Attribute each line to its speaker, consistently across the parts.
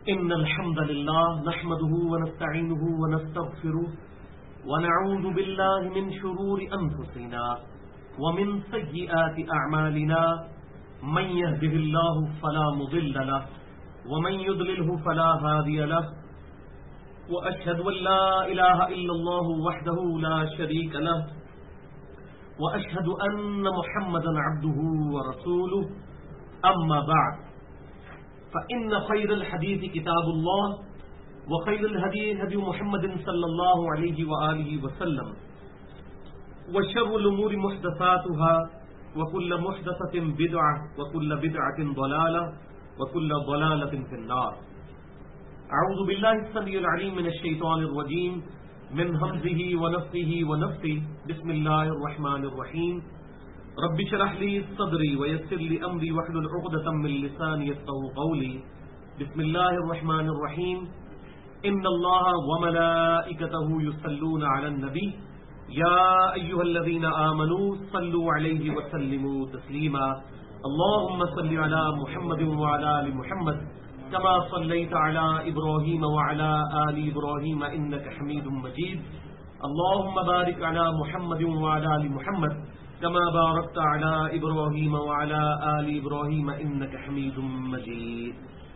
Speaker 1: إن الحمد لله نحمده ونستعينه ونستغفره ونعوذ بالله من شرور أنفسنا ومن سيئات أعمالنا من يهده الله فلا مضل له ومن يضلله فلا هادي له وأشهد أن لا إله إلا الله وحده لا شريك له وأشهد أن محمدا عبده ورسوله أما بعد فإن خير الحديث كتاب الله وخير الهدي هدي محمد صلى الله عليه وآله وسلم وشر الأمور محدثاتها وكل محدثة بدعة وكل بدعة ضلالة وكل ضلالة في النار. أعوذ بالله السميع العليم من الشيطان الرجيم من همزه ونفثه ونفثه. بسم الله الرحمن الرحيم. رب اشرح لي صدري ويسر لي أمري واحلل عقدة من لساني يفقهوا قولي. بسم الله الرحمن الرحيم. إن الله وملائكته يصلون على النبي يا أيها الذين آمنوا صلوا عليه وسلموا تسليما. اللهم صل على محمد وعلى آل محمد كما صليت على إبراهيم وعلى آل إبراهيم إنك حميد مجيد. اللهم بارك على محمد وعلى آل محمد كما باركت على إبراهيم وعلى آل إبراهيم إنك حميد مجيد.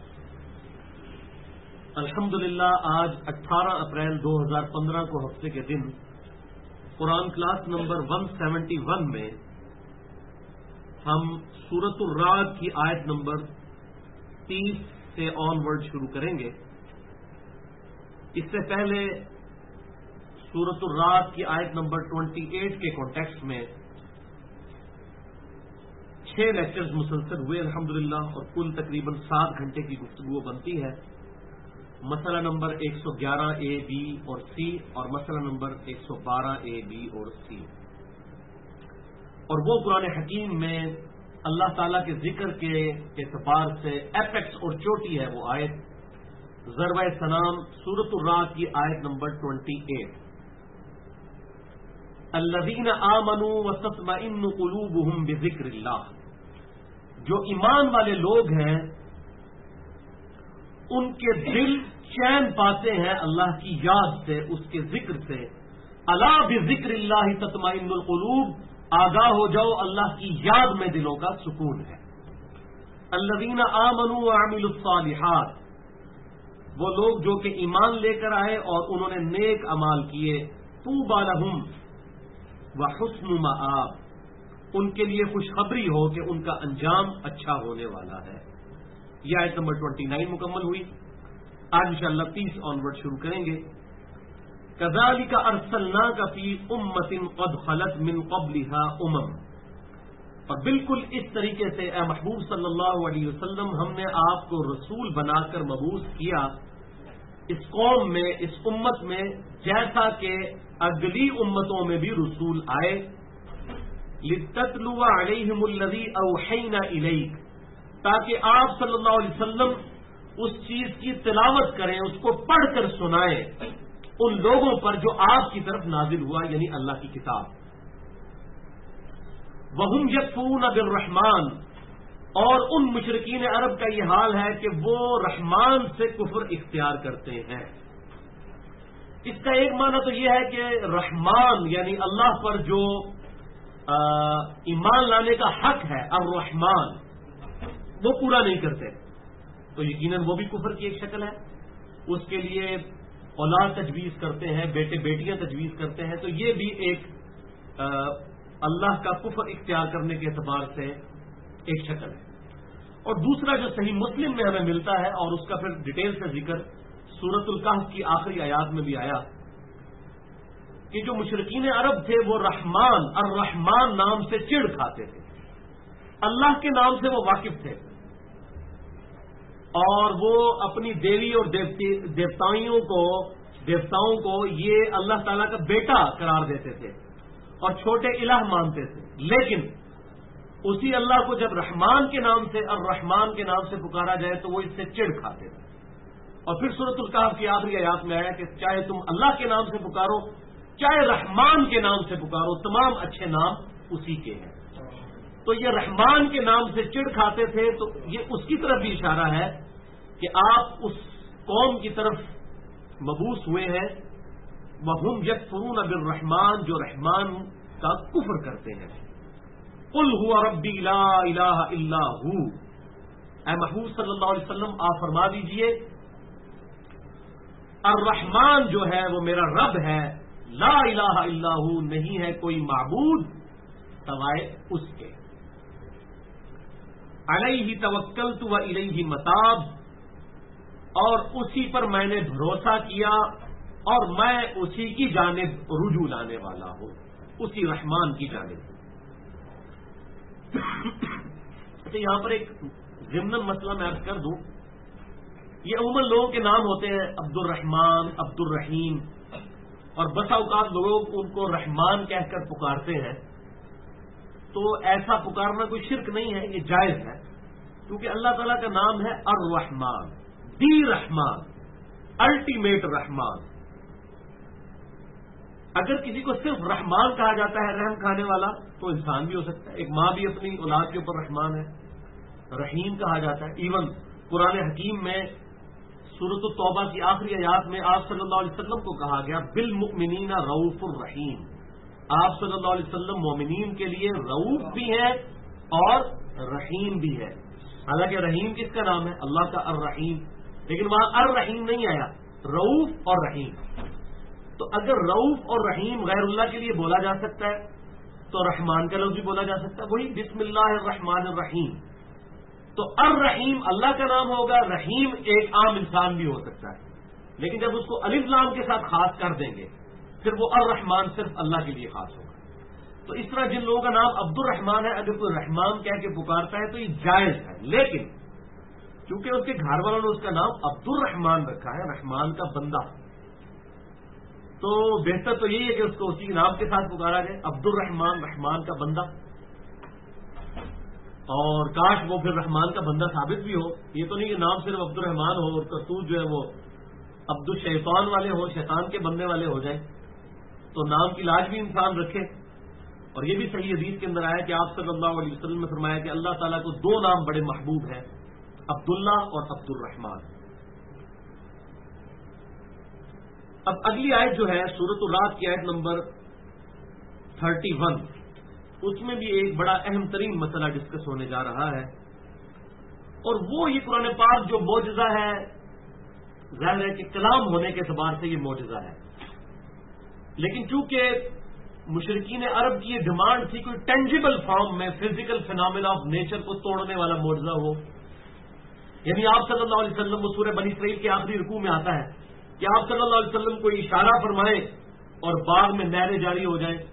Speaker 1: الحمدللہ آج 18 اپریل 2015 کو ہفتے کے دن قرآن کلاس نمبر 171 میں ہم سورۃ الرعد کی آیت نمبر 30 سے آن ورڈ شروع کریں گے. اس سے پہلے سورۃ الرعد کی آیت نمبر 28 کے کانٹیکسٹ میں 6 لیکچرز مسلسل ہوئے الحمدللہ اور کل تقریباً 7 گھنٹے کی گفتگو بنتی ہے. مسئلہ نمبر 111 اے بی اور سی اور مسئلہ نمبر 112 اے بی اور سی. اور وہ قرآن حکیم میں اللہ تعالیٰ کے ذکر کے اعتبار سے ایپیکس اور چوٹی ہے وہ آیت ضربہ سلام سورۃ الرعد کی آیت نمبر 28. الذین آمنوا وتطمئن قلوبهم بذکر اللہ. جو ایمان والے لوگ ہیں ان کے دل چین پاتے ہیں اللہ کی یاد سے، اس کے ذکر سے. الا بذکر اللہ تطمئن القلوب. آگاہ ہو جاؤ اللہ کی یاد میں دلوں کا سکون ہے. الذین آمنوا وعملوا الصالحات. وہ لوگ جو کہ ایمان لے کر آئے اور انہوں نے نیک اعمال کیے. طوبی لہم وحسن مآب. ان کے لیے خوشخبری ہو کہ ان کا انجام اچھا ہونے والا ہے. یہ آیت نمبر 29 مکمل ہوئی. آج انشاءاللہ 30 آن ورڈ شروع کریں گے. كذلك ارسلناك في امة قد خلت من قبلها اور بالکل اس طریقے سے اے محبوب صلی اللہ علیہ وسلم ہم نے آپ کو رسول بنا کر مبعوث کیا اس قوم میں، اس امت میں، جیسا کہ اگلی امتوں میں بھی رسول آئے. لِتَتْلُوَ عَلَيْهِمُ الَّذِي أَوْحَيْنَا إِلَيْكَ. تاکہ آپ صلی اللہ علیہ وسلم اس چیز کی تلاوت کریں، اس کو پڑھ کر سنائیں ان لوگوں پر جو آپ کی طرف نازل ہوا، یعنی اللہ کی کتاب. وَهُمْ يَكْفُرُونَ بِالرَّحْمَٰنِ. اور ان مشرکین عرب کا یہ حال ہے کہ وہ رحمان سے کفر اختیار کرتے ہیں. اس کا ایک معنی تو یہ ہے کہ رحمان یعنی اللہ پر جو ایمان لانے کا حق ہے الرحمان وہ پورا نہیں کرتے، تو یقیناً وہ بھی کفر کی ایک شکل ہے. اس کے لیے اولاد تجویز کرتے ہیں، بیٹے بیٹیاں تجویز کرتے ہیں، تو یہ بھی ایک اللہ کا کفر اختیار کرنے کے اعتبار سے ایک شکل ہے. اور دوسرا جو صحیح مسلم میں ہمیں ملتا ہے اور اس کا پھر ڈیٹیل سے ذکر سورۃ الکہف کی آخری آیات میں بھی آیا کہ جو مشرکین عرب تھے وہ رحمان الرحمان نام سے چڑ کھاتے تھے. اللہ کے نام سے وہ واقف تھے اور وہ اپنی دیوی اور دیوتاؤں کو یہ اللہ تعالیٰ کا بیٹا قرار دیتے تھے اور چھوٹے الہ مانتے تھے. لیکن اسی اللہ کو جب رحمان کے نام سے الرحمان کے نام سے پکارا جائے تو وہ اس سے چڑ کھاتے تھے. اور پھر سورۃ الکہف کی آخری آیات میں آیا کہ چاہے تم اللہ کے نام سے پکارو چاہے رحمان کے نام سے پکارو، تمام اچھے نام اسی کے ہیں. تو یہ رحمان کے نام سے چڑ کھاتے تھے، تو یہ اس کی طرف بھی اشارہ ہے کہ آپ اس قوم کی طرف مبعوث ہوئے ہیں وَهُمْ يَكْفُرُونَ بِالرَّحْمَٰنِ، جو رحمان کا کفر کرتے ہیں. قُلْ هُوَ رَبِّي لَا إِلَٰهَ إِلَّا هُوَ، اے محمود صلی اللہ علیہ وسلم آپ فرما دیجئے الرحمان جو ہے وہ میرا رب ہے، لا الہ الا ہو، نہیں ہے کوئی معبود سوائے اس کے. علیہ توکلت و الیہ متاب، اور اسی پر میں نے بھروسہ کیا اور میں اسی کی جانب رجوع لانے والا ہوں، اسی رحمان کی جانب. تو یہاں پر ایک ضمن مسئلہ میں عرض کر دوں، یہ عموماً لوگوں کے نام ہوتے ہیں عبد الرحمان، عبد الرحیم، اور بسا اوقات لوگ ان کو رحمان کہہ کر پکارتے ہیں. تو ایسا پکارنا کوئی شرک نہیں ہے، یہ جائز ہے، کیونکہ اللہ تعالیٰ کا نام ہے الرحمان، دی رحمان، الٹیمیٹ رحمان. اگر کسی کو صرف رحمان کہا جاتا ہے، رحم کھانے والا، تو انسان بھی ہو سکتا ہے. ایک ماں بھی اپنی اولاد کے اوپر رحمان ہے. رحیم کہا جاتا ہے. ایون قرآن حکیم میں سورۃ التوبہ کی آخری آیات میں آپ صلی اللہ علیہ وسلم کو کہا گیا بالمؤمنین رؤوف الرحیم. آپ صلی اللہ علیہ وسلم مومنین کے لیے رؤوف بھی ہے اور رحیم بھی ہے. حالانکہ رحیم کس کا نام ہے؟ اللہ کا الرحیم، لیکن وہاں الرحیم نہیں آیا، رؤوف اور رحیم. تو اگر رؤوف اور رحیم غیر اللہ کے لیے بولا جا سکتا ہے تو رحمان کا لفظ بھی بولا جا سکتا ہے. وہی بسم اللہ الرحمن الرحیم. تو الرحیم اللہ کا نام ہوگا، رحیم ایک عام انسان بھی ہو سکتا ہے، لیکن جب اس کو الف لام کے ساتھ خاص کر دیں گے پھر وہ الرحمان صرف اللہ کے لیے خاص ہوگا. تو اس طرح جن لوگوں کا نام عبد الرحمان ہے، اگر کوئی رحمان کہہ کے پکارتا ہے تو یہ جائز ہے. لیکن چونکہ اس کے گھر والوں نے اس کا نام عبد الرحمان رکھا ہے، رحمان کا بندہ، تو بہتر تو یہی ہے کہ اس کو اسی نام کے ساتھ پکارا جائے، عبد الرحمان، رحمان کا بندہ. اور کاش وہ پھر رحمان کا بندہ ثابت بھی ہو. یہ تو نہیں کہ نام صرف عبد الرحمان ہو اور کرتوت جو ہے وہ عبد الشیطان والے ہو، شیطان کے بننے والے ہو جائیں. تو نام کی لاج بھی انسان رکھے. اور یہ بھی صحیح حدیث کے اندر آیا کہ آپ صلی اللہ علیہ وسلم نے فرمایا کہ اللہ تعالیٰ کو دو نام بڑے محبوب ہیں، عبداللہ اور عبد الرحمان. اب اگلی آیت جو ہے سورۃ الرعد کی آیت نمبر 31، اس میں بھی ایک بڑا اہم ترین مسئلہ ڈسکس ہونے جا رہا ہے، اور وہ یہ قرآن پاک جو معجزہ ہے، ظاہر ہے کہ کلام ہونے کے اعتبار سے یہ معجزہ ہے، لیکن چونکہ مشرکین عرب کی یہ ڈیمانڈ تھی کوئی ٹینجیبل فارم میں فزیکل فینامنا آف نیچر کو توڑنے والا معجزہ ہو. یعنی آپ صلی اللہ علیہ وسلم، وہ سورہ بنی اسرائیل کے آخری رکوع میں آتا ہے کہ آپ صلی اللہ علیہ وسلم کوئی اشارہ فرمائیں اور باغ میں نہریں جاری ہو جائیں.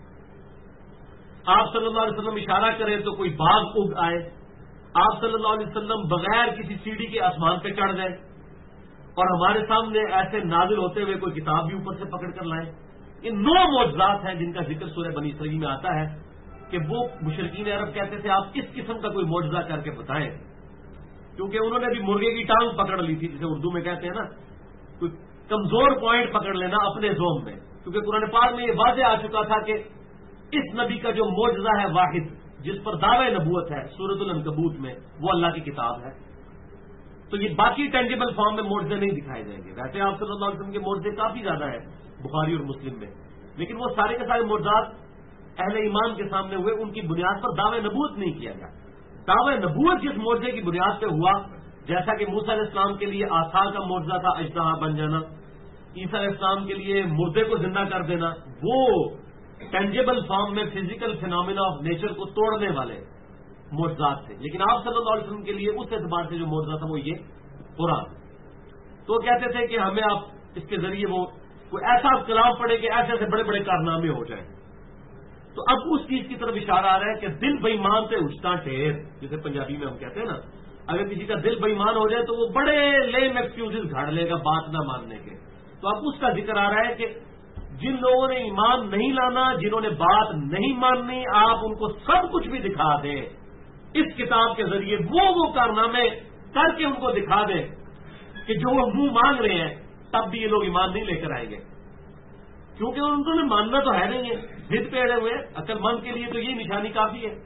Speaker 1: آپ صلی اللہ علیہ وسلم اشارہ کریں تو کوئی باغ اگ آئے. آپ صلی اللہ علیہ وسلم بغیر کسی سیڑھی کے آسمان پہ چڑھ جائیں اور ہمارے سامنے ایسے نازل ہوتے ہوئے کوئی کتاب بھی اوپر سے پکڑ کر لائیں. یہ 9 معجزات ہیں جن کا ذکر سورہ بنی اسرائیل میں آتا ہے کہ وہ مشرکین عرب کہتے تھے آپ اس قسم کا کوئی معجزہ کر کے بتائیں، کیونکہ انہوں نے بھی مرغے کی ٹانگ پکڑ لی تھی، جسے اردو میں کہتے ہیں نا، کوئی کمزور پوائنٹ پکڑ لینا اپنے زوم میں. کیونکہ قرآن پاک میں یہ واضح آ چکا تھا کہ اس نبی کا جو معجزہ ہے واحد جس پر دعوی نبوت ہے سورۃ العنکبوت میں، وہ اللہ کی کتاب ہے. تو یہ باقی ٹینجیبل فارم میں معجزے نہیں دکھائے جائیں گے. ویسے آپ صلی اللہ علیہ وسلم کے معجزے کافی زیادہ ہیں بخاری اور مسلم میں، لیکن وہ سارے کے سارے معجزات اہل ایمان کے سامنے ہوئے، ان کی بنیاد پر دعوی نبوت نہیں کیا گیا. دعوی نبوت جس معجزے کی بنیاد پہ ہوا، جیسا کہ موسیٰ علیہ السلام کے لیے آسا کا معجزہ تھا اژدہا بن جانا، عیسیٰ علیہ السلام کے لیے مردے کو زندہ کر دینا، وہ ٹینجیبل فارم میں فزیکل فینامنا آف نیچر کو توڑنے والے معجزات تھے. لیکن آپ صلی اللہ علیہ وسلم کے لیے اس اعتبار سے جو معجزہ تھا وہ یہ قرآن. تو کہتے تھے کہ ہمیں آپ اس کے ذریعے وہ کوئی ایسا کلام پڑھے کہ ایسے ایسے بڑے بڑے کارنامے ہو جائیں. تو اب اس چیز کی طرف اشارہ آ رہا ہے کہ دل بےمان سے اٹھتا ٹھیر، جسے پنجابی میں ہم کہتے ہیں نا، اگر کسی کا دل بےمان ہو جائے تو وہ بڑے لیم ایکسکیوزز گھڑ لے گا بات نہ ماننے کے. تو اب اس کا ذکر آ رہا ہے کہ جن لوگوں نے ایمان نہیں لانا، جنہوں نے بات نہیں ماننی، آپ ان کو سب کچھ بھی دکھا دیں اس کتاب کے ذریعے، وہ کارنامے کر کے ان کو دکھا دیں کہ جو وہ منہ مانگ رہے ہیں، تب بھی یہ لوگ ایمان نہیں لے کر آئیں گے. کیونکہ انہوں نے ماننا تو ہے نہیں ہے، ضد پہ اڑے ہوئے. عقل مند کے لیے تو یہ نشانی کافی ہے.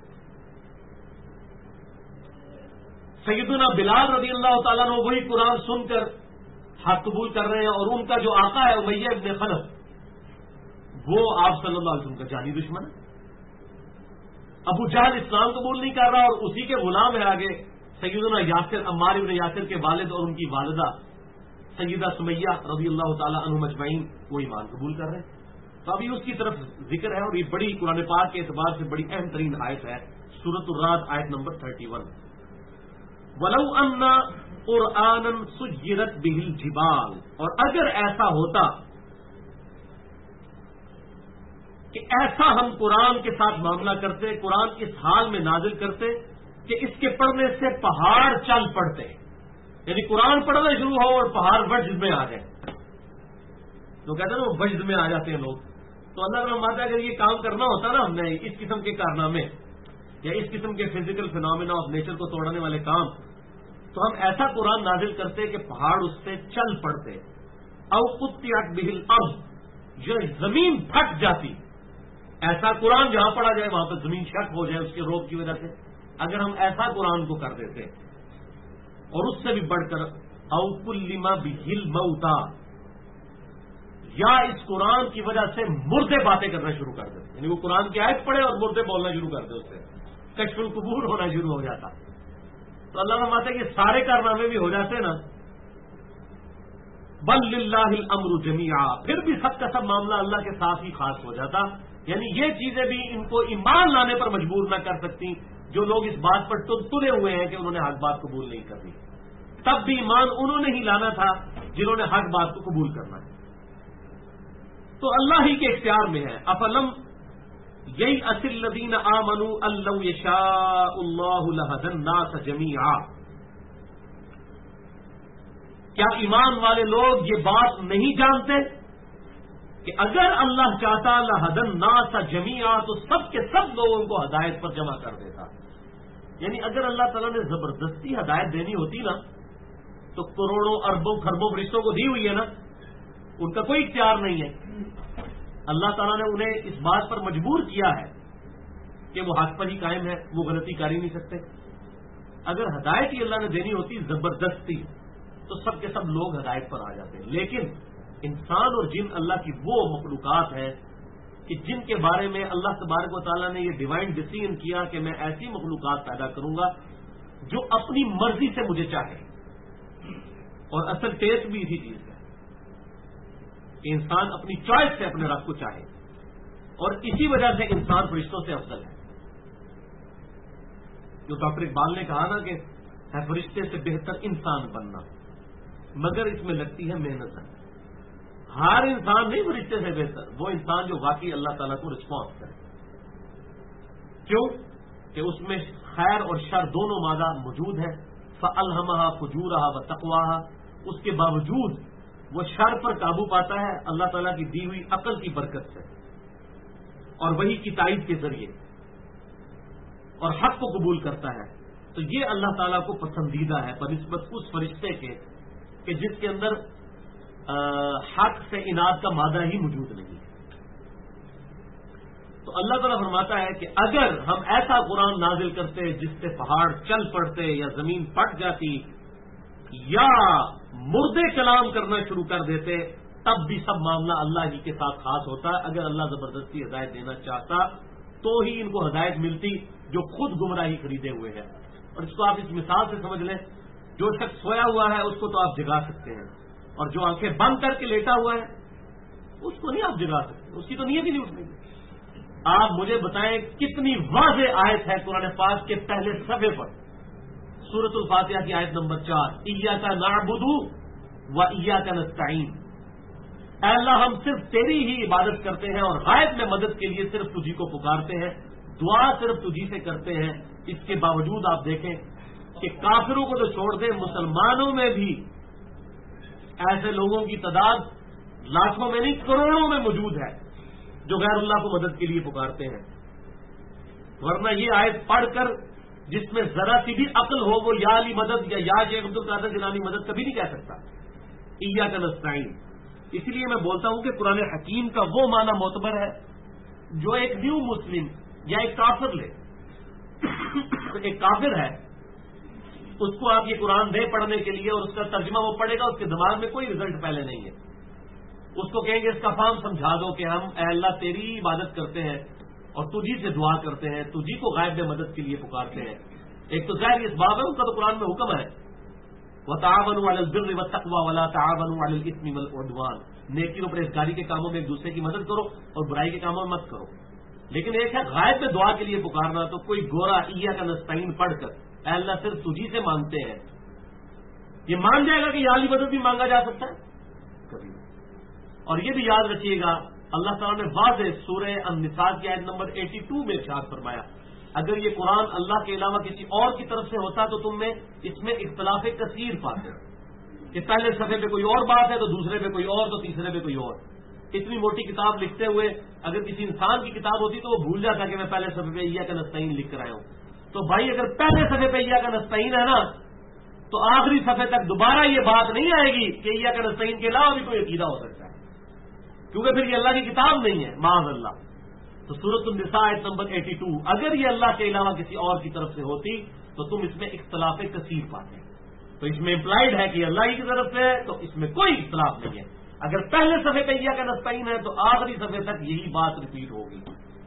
Speaker 1: سیدنا بلال رضی اللہ تعالیٰ نے وہی قرآن سن کر حق قبول کر رہے ہیں اور ان کا جو آقا ہے امیہ ابن خلف وہ آپ صلی اللہ علیہ وسلم کا جانی دشمن ہے. ابو جہل اسلام قبول نہیں کر رہا اور اسی کے غلام ہے آگے سیدنا یاسر عمار ابن یاسر کے والد اور ان کی والدہ سیدہ سمیہ رضی اللہ تعالی عنہم اجمعین وہ ایمان قبول کر رہے ہیں. تو ابھی اس کی طرف ذکر ہے اور یہ بڑی قرآن پاک کے اعتبار سے بڑی اہم ترین آیت ہے سورۃ الرعد آیت نمبر 31. وَلَوْ أَنَّ قُرْآنًا سُجِّرَتْ بِهِ الْجِبَالُ اور اگر ایسا ہوتا کہ ایسا ہم قرآن کے ساتھ معاملہ کرتے قرآن اس حال میں نازل کرتے کہ اس کے پڑھنے سے پہاڑ چل پڑتے یعنی قرآن پڑھنا شروع ہو اور پہاڑ وجد میں آ جائے. تو کہتے ہیں نا وہ وجد میں آ جاتے ہیں لوگ. تو اللہ تعالیٰ فرماتا ہے اگر یہ کام کرنا ہوتا نا ہم نے اس قسم کے کارنامے یا اس قسم کے فزیکل فینومینا آف نیچر کو توڑنے والے کام تو ہم ایسا قرآن نازل کرتے کہ پہاڑ اس سے چل پڑتے. او قطعت بہ الارض جو زمین پھٹ جاتی. ایسا قرآن جہاں پڑھا جائے وہاں پہ زمین شک ہو جائے اس کے روب کی وجہ سے. اگر ہم ایسا قرآن کو کر دیتے اور اس سے بھی بڑھ کر او کلم بہ الموتى یا اس قرآن کی وجہ سے مردے باتیں کرنا شروع کر دیتے یعنی وہ قرآن کی آیت پڑھے اور مردے بولنا شروع کر دے اس سے کشف القبور ہونا شروع ہو جاتا. تو اللہ فرماتا ہے کہ سارے کارنامے بھی ہو جاتے نا. بل للہ الامر جمیعا پھر بھی سب کا سب معاملہ اللہ کے ساتھ ہی خاص ہو جاتا. یعنی یہ چیزیں بھی ان کو ایمان لانے پر مجبور نہ کر سکتی جو لوگ اس بات پر تلے ہوئے ہیں کہ انہوں نے حق بات قبول نہیں کرنی. تب بھی ایمان انہوں نے ہی لانا تھا جنہوں نے حق بات کو قبول کرنا ہے. تو اللہ ہی کے اختیار میں ہے. افلم یہی اصل الذین آمنوا ان لو یشاء اللہ لہدی الناس جمیعا کیا ایمان والے لوگ یہ بات نہیں جانتے کہ اگر اللہ چاہتا لہدی الناس جمیعا تو سب کے سب لوگوں کو ہدایت پر جمع کر دیتا. یعنی اگر اللہ تعالیٰ نے زبردستی ہدایت دینی ہوتی نا تو کروڑوں اربوں خربوں فرشتوں کو دی ہوئی ہے نا ان کا کوئی اختیار نہیں ہے. اللہ تعالیٰ نے انہیں اس بات پر مجبور کیا ہے کہ وہ حق پر ہی قائم ہے وہ غلطی کر ہی نہیں سکتے. اگر ہدایت ہی اللہ نے دینی ہوتی زبردستی تو سب کے سب لوگ ہدایت پر آ جاتے ہیں. لیکن انسان اور جن اللہ کی وہ مخلوقات ہیں کہ جن کے بارے میں اللہ تبارک و تعالیٰ نے یہ ڈیوائن ڈیسیژن کیا کہ میں ایسی مخلوقات پیدا کروں گا جو اپنی مرضی سے مجھے چاہے. اور اصل ٹیسٹ بھی اسی چیز ہے کہ انسان اپنی چوائس سے اپنے رب کو چاہے اور اسی وجہ سے انسان فرشتوں سے افضل ہے. جو ڈاکٹر اقبال نے کہا نا کہ ہے فرشتے سے بہتر انسان بننا مگر اس میں لگتی ہے محنت. ہر انسان نہیں فرشتے سے بہتر وہ انسان جو واقعی اللہ تعالیٰ کو رسپانس کرے. کیوں کہ اس میں خیر اور شر دونوں مادہ موجود ہے. فَأَلْهَمَهَا فُجُورَهَا وَتَقْوَاهَا اس کے باوجود وہ شر پر قابو پاتا ہے اللہ تعالیٰ کی دی ہوئی عقل کی برکت سے اور وہی کی تائید کے ذریعے اور حق کو قبول کرتا ہے. تو یہ اللہ تعالیٰ کو پسندیدہ ہے بنسبت اس فرشتے کے کہ جس کے اندر حق سے اناد کا مادہ ہی موجود نہیں ہے. تو اللہ تعالیٰ فرماتا ہے کہ اگر ہم ایسا قرآن نازل کرتے جس سے پہاڑ چل پڑتے یا زمین پھٹ جاتی یا مردے کلام کرنا شروع کر دیتے تب بھی سب معاملہ اللہ ہی کے ساتھ خاص ہوتا ہے. اگر اللہ زبردستی ہدایت دینا چاہتا تو ہی ان کو ہدایت ملتی جو خود گمراہی خریدے ہوئے ہیں. اور اس کو آپ اس مثال سے سمجھ لیں جو شخص سویا ہوا ہے اس کو تو آپ جگا سکتے ہیں اور جو آنکھیں بند کر کے لیٹا ہوا ہے اس کو نہیں آپ جگا سکتے اس کی تو نیت ہی نہیں اٹھنے کی. آپ مجھے بتائیں کتنی واضح آیت ہے قرآن پاک کے پہلے صفحے پر سورۃ الفاتحہ کی آیت نمبر 4 ایاک نعبد و ایاک نستعین. اے اللہ ہم صرف تیری ہی عبادت کرتے ہیں اور غائب میں مدد کے لیے صرف تجھی کو پکارتے ہیں دعا صرف تجھی سے کرتے ہیں. اس کے باوجود آپ دیکھیں کہ کافروں کو تو چھوڑ دیں مسلمانوں میں بھی ایسے لوگوں کی تعداد لاکھوں میں نہیں کروڑوں میں موجود ہے جو غیر اللہ کو مدد کے لیے پکارتے ہیں. ورنہ یہ آیت پڑھ کر جس میں ذرا سی بھی عقل ہو وہ یا علی مدد یا شیخ عبد القادر جیلانی مدد کبھی نہیں کہہ سکتا. ایاک نستعین. اسی لیے میں بولتا ہوں کہ قرآن حکیم کا وہ معنی معتبر ہے جو ایک نیو مسلم یا ایک کافر لے. ایک کافر ہے اس کو آپ یہ قرآن دے پڑھنے کے لیے اور اس کا ترجمہ وہ پڑھے گا، اس کے دماغ میں کوئی رزلٹ پہلے نہیں ہے. اس کو کہیں گے اس کا فارم سمجھا دو کہ ہم اے اللہ تیری عبادت کرتے ہیں اور تجھی سے دعا کرتے ہیں، تجھی کو غائب میں مدد کے لیے پکارتے ہیں. ایک تو ظاہر اس باب ہے، ان کا تو قرآن میں حکم ہے وَتَعَاوَنُوا عَلَى الْبِرِّ وَالتَّقْوَىٰ وَلَا تَعَاوَنُوا عَلَى الْإِثْمِ وَالْعُدْوَانِ، نیکی اور پرہیزگاری کے کاموں میں ایک دوسرے کی مدد کرو اور برائی کے کاموں میں مت کرو. لیکن ایک ہے غائب میں دعا کے لیے پکارنا، تو کوئی گورا ایاک نستعین پڑھ کر اے اللہ صرف تجھی سے مانگتے ہیں، یہ مان جائے گا کہ یہ علی مدد بھی مانگا جا سکتا ہے کبھی. اور یہ بھی یاد رکھیے گا اللہ تعالیٰ نے واضح سورہ النساء کی آیت نمبر 82 میں ارشاد فرمایا اگر یہ قرآن اللہ کے علاوہ کسی اور کی طرف سے ہوتا تو تم میں اس میں اختلاف کثیر پاتے کہ پہلے صفحے پہ کوئی اور بات ہے تو دوسرے پہ کوئی اور تو تیسرے پہ کوئی اور. اتنی موٹی کتاب لکھتے ہوئے اگر کسی انسان کی کتاب ہوتی تو وہ بھول جاتا کہ میں پہلے صفحے پہ ایاک نستعین لکھ کر آیا ہوں. تو بھائی اگر پہلے صفحے پہ ایاک نستعین ہے نا تو آخری صفحے تک دوبارہ یہ بات نہیں آئے گی کہ ایاک نستعین کے علاوہ بھی کوئی عقیدہ ہو سکتا ہے، کیونکہ پھر یہ اللہ کی کتاب نہیں ہے معاذ اللہ. تو سورۃ النساء آیت نمبر 82 اگر یہ اللہ کے علاوہ کسی اور کی طرف سے ہوتی تو تم اس میں اختلاف کثیر پاتے. تو اس میں امپلائڈ ہے کہ اللہ ہی کی طرف سے ہے تو اس میں کوئی اختلاف نہیں ہے. اگر پہلے صفحے پہ ایاک نستعین ہے تو آخری صفحے تک یہی بات ریپیٹ ہوگی.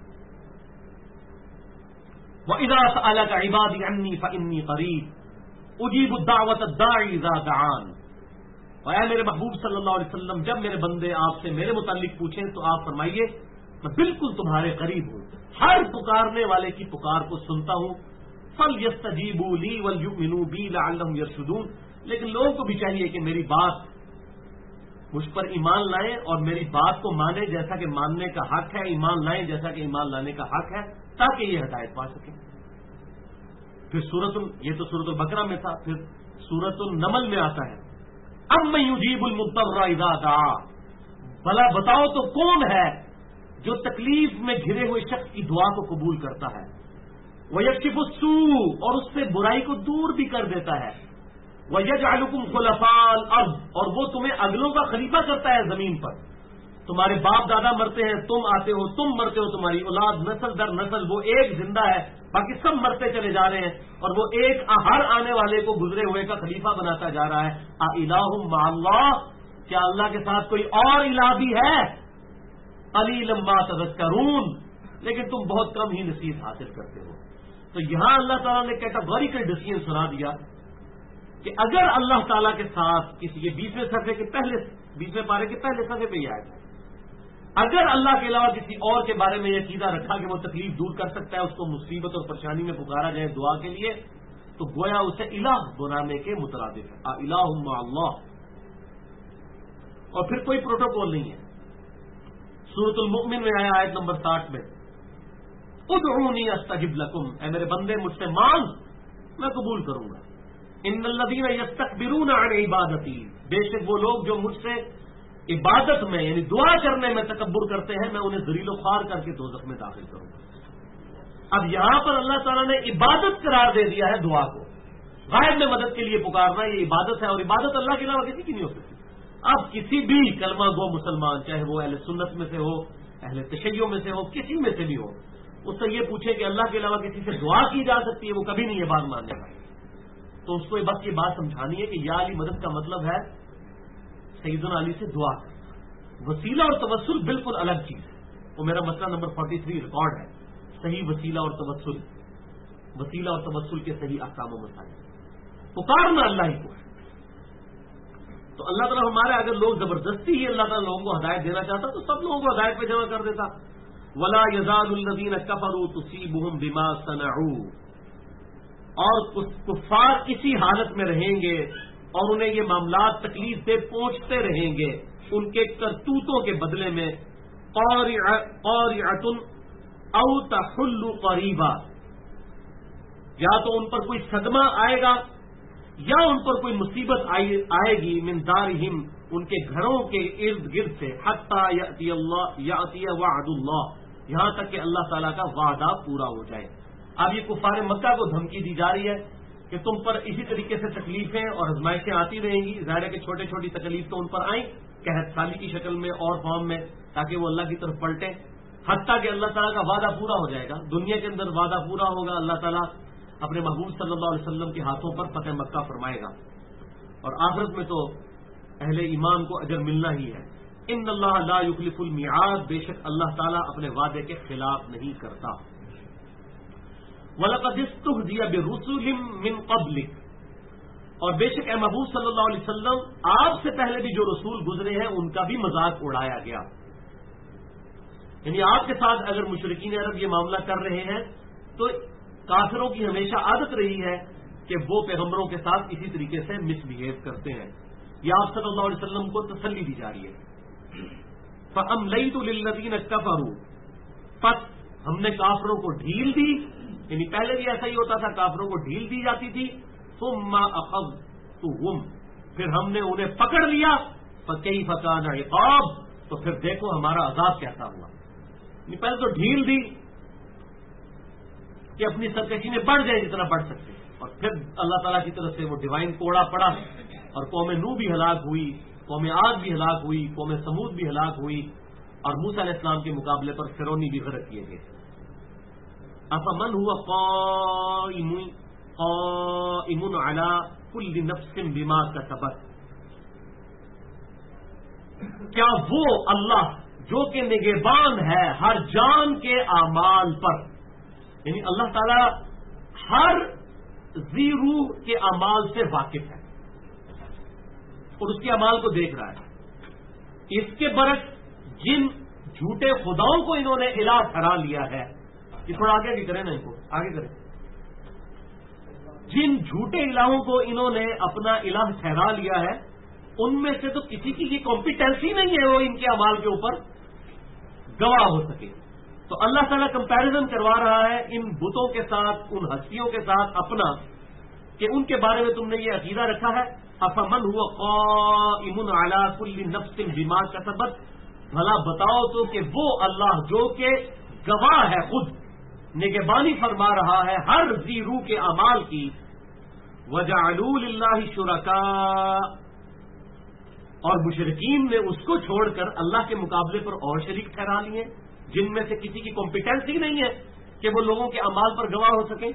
Speaker 1: وَإِذَا سَأَلَكَ عِبَادِي عَنِّي فَإِنِّي قَرِيبٌ اجیب الدعوۃ الداعی اذا دعان. اور اے میرے محبوب صلی اللہ علیہ وسلم جب میرے بندے آپ سے میرے متعلق پوچھیں تو آپ فرمائیے میں بالکل تمہارے قریب ہوں، ہر پکارنے والے کی پکار کو سنتا ہوں. فَلْيَسْتَجِيبُوا لِي وَلْيُؤْمِنُوا بِي لَعَلَّهُمْ يَرْشُدُونَ. لیکن لوگوں کو بھی چاہیے کہ میری بات مجھ پر ایمان لائیں اور میری بات کو مانیں جیسا کہ ماننے کا حق ہے، ایمان لائیں جیسا کہ ایمان لانے کا حق ہے تاکہ یہ ہدایت پا سکیں. پھر یہ تو سورۃ البقرہ میں تھا، پھر سورۃ النمل میں آتا ہے اَمَّن يُجِيبُ الْمُضْطَرَّ إِذَا دَعَا. بھلا بتاؤ تو کون ہے جو تکلیف میں گھرے ہوئے شخص کی دعا کو قبول کرتا ہے. وَيَكْشِفُ السُّوءَ اور اس سے برائی کو دور بھی کر دیتا ہے. وَيَجْعَلُكُمْ خُلَفَاءَ الْأَرْضِ اور وہ تمہیں اگلوں کا خلیفہ کرتا ہے زمین پر. تمہارے باپ دادا مرتے ہیں، تم آتے ہو، تم مرتے ہو، تمہاری اولاد نسل در نسل وہ ایک زندہ ہے، باقی سب مرتے چلے جا رہے ہیں اور وہ ایک ہر آنے والے کو گزرے ہوئے کا خلیفہ بناتا جا رہا ہے. اَإِلَٰهٌ مَّعَ اللَّهِ کیا اللہ کے ساتھ کوئی اور الہ بھی ہے؟ قَلِيلًا مَّا تَذَكَّرُونَ لیکن تم بہت کم ہی نصیحت حاصل کرتے ہو. تو یہاں اللہ تعالیٰ نے کیٹاگوریکل ڈیسیژن سنا دیا کہ اگر اللہ تعالیٰ کے ساتھ کسی کے 20ویں صفحے کے پہلے 20ویں پارے کے پہلے صفحے پہ یہ آئے تھے اگر اللہ کے علاوہ کسی اور کے بارے میں یہ عقیدہ رکھا کہ وہ تکلیف دور کر سکتا ہے، اس کو مصیبت اور پریشانی میں پکارا جائے دعا کے لیے، تو گویا اسے الہ بنانے کے مترادف ہے. اِلَٰهٌ مَّعَ اللَّهِ اور پھر کوئی پروٹوکول نہیں ہے. سورۃ المؤمن میں آیا آیت نمبر 60 میں ادعونی استجب لکم اے میرے بندے مجھ سے مانگ میں قبول کروں گا. ان الذین یستکبرون عن عبادتی بے شک وہ لوگ جو مجھ سے عبادت میں یعنی دعا کرنے میں تکبر کرتے ہیں میں انہیں ذلیل و خوار کر کے دوزخ میں داخل کروں گا. اب یہاں پر اللہ تعالیٰ نے عبادت قرار دے دیا ہے دعا کو. غائب میں مدد کے لیے پکارنا یہ عبادت ہے اور عبادت اللہ کے علاوہ کسی کی نہیں ہو سکتی. اب کسی بھی کلمہ گو مسلمان چاہے وہ اہل سنت میں سے ہو، اہل تشیع میں سے ہو، کسی میں سے بھی ہو، اس سے یہ پوچھے کہ اللہ کے علاوہ کسی سے دعا کی جا سکتی ہے وہ کبھی نہیں یہ بات ماننے والا. تو اس کو بس یہ بات سمجھانی ہے کہ یا علی مدد کا مطلب ہے سیدنا علی سے دعا کرنا. وسیلہ اور توسل بالکل الگ چیز ہے. وہ میرا مسئلہ نمبر 43 ریکارڈ ہے، صحیح وسیلہ اور توسل کے صحیح احکام و مسائل. پکارنا اللہ ہی کو ہے. تو اللہ تعالیٰ ہمارے اگر لوگ زبردستی ہی اللہ تعالیٰ لوگوں کو ہدایت دینا چاہتا تو سب لوگوں کو ہدایت پہ جمع کر دیتا. وَلَا يَزَالُ الَّذِينَ كَفَرُوا تُصِيبُهُم بِمَا صَنَعُوا اور کفار اسی حالت میں رہیں گے اور انہیں یہ معاملات تکلیف سے پہنچتے رہیں گے ان کے کرتوتوں کے بدلے میں. قَارِعَةٌ أَوْ تَحُلُّ قَرِيبًا یا تو ان پر کوئی صدمہ آئے گا یا ان پر کوئی مصیبت آئے گی من دارہم ان کے گھروں کے ارد گرد سے حتی یأتی وعد اللہ یہاں تک کہ اللہ تعالیٰ کا وعدہ پورا ہو جائے. اب یہ کفار مکہ کو دھمکی دی جا رہی ہے کہ تم پر اسی طریقے سے تکلیفیں اور آزمائشیں آتی رہیں گی. ظاہر ہے کہ چھوٹی چھوٹی تکلیف تو ان پر آئیں قحط سالی کی شکل میں اور فارم میں تاکہ وہ اللہ کی طرف پلٹیں حتیٰ کہ اللہ تعالیٰ کا وعدہ پورا ہو جائے گا. دنیا کے اندر وعدہ پورا ہوگا. اللہ تعالیٰ اپنے محبوب صلی اللہ علیہ وسلم کے ہاتھوں پر فتح مکہ فرمائے گا، اور آخرت میں تو اہل ایمان کو اجر ملنا ہی ہے۔ ان اللہ لا یخلف المیعاد، بے شک اللہ تعالیٰ اپنے وعدے کے خلاف نہیں کرتا۔ وَلَقَدِ اسْتُهْزِئَ بِرُسُلٍ مِّن قَبْلِكَ، اور بے شک اے محبوب صلی اللہ علیہ وسلم آپ سے پہلے بھی جو رسول گزرے ہیں ان کا بھی مذاق اڑایا گیا۔ یعنی آپ کے ساتھ اگر مشرکین عرب یہ معاملہ کر رہے ہیں تو کافروں کی ہمیشہ عادت رہی ہے کہ وہ پیغمبروں کے ساتھ اسی طریقے سے مس بہیو کرتے ہیں۔ یہ آپ صلی اللہ علیہ وسلم کو تسلی دی جا رہی ہے۔ فَأَمْلَيْتُ لِلَّذِينَ كَفَرُوا، پس ہم نے کافروں کو ڈھیل دی، یعنی پہلے بھی ایسا ہی ہوتا تھا، کافروں کو ڈھیل دی جاتی تھی۔ ثُمَّ أَخَذْتُهُمْ، پھر ہم نے انہیں پکڑ لیا۔ فَكَيْفَ كَانَ عِقَابِ، تو پھر دیکھو ہمارا عذاب کیسا ہوا۔ یعنی پہلے تو ڈھیل دی کہ اپنی سرکشی میں بڑھ جائے جتنا بڑھ سکتے، اور پھر اللہ تعالیٰ کی طرف سے وہ ڈیوائن کوڑا پڑا، اور قوم نوح بھی ہلاک ہوئی، قوم عاد بھی ہلاک ہوئی، قوم سمود بھی ہلاک ہوئی، اور موسیٰ علیہ السلام کے مقابلے پر فرعونی بھی غرق کیے گئے۔ افمن هو قائم على كل نفس بما كسبت، کیا وہ اللہ جو کہ نگہبان ہے ہر جان کے اعمال پر، یعنی اللہ تعالی ہر ذی روح کے اعمال سے واقف ہے اور اس کے اعمال کو دیکھ رہا ہے۔ اس کے برعکس جن جھوٹے خداؤں کو انہوں نے الہ ٹھہرا لیا ہے، یہ تھوڑا آگے بھی کریں نا، ان کو آگے کریں، جن جھوٹے الہوں کو انہوں نے اپنا الہ ٹھہرا لیا ہے ان میں سے تو کسی کی یہ کمپیٹنسی نہیں ہے وہ ان کے اعمال کے اوپر گواہ ہو سکے۔ تو اللہ تعالیٰ کمپیرزن کروا رہا ہے ان بتوں کے ساتھ، ان ہستیوں کے ساتھ اپنا، کہ ان کے بارے میں تم نے یہ عقیدہ رکھا ہے۔ افمن هو قائم على كل نفس بما كسبت، بھلا بتاؤ تو کہ وہ اللہ جو کہ گواہ ہے، خود نگہبانی فرما رہا ہے ہر ذی روح کے اعمال کی۔ وَجَعَلُوا لِلَّهِ شُرَكَاءَ، اور مشرکین نے اس کو چھوڑ کر اللہ کے مقابلے پر اور شریک ٹھہرا لیے جن میں سے کسی کی کمپیٹنسی نہیں ہے کہ وہ لوگوں کے اعمال پر گواہ ہو سکیں۔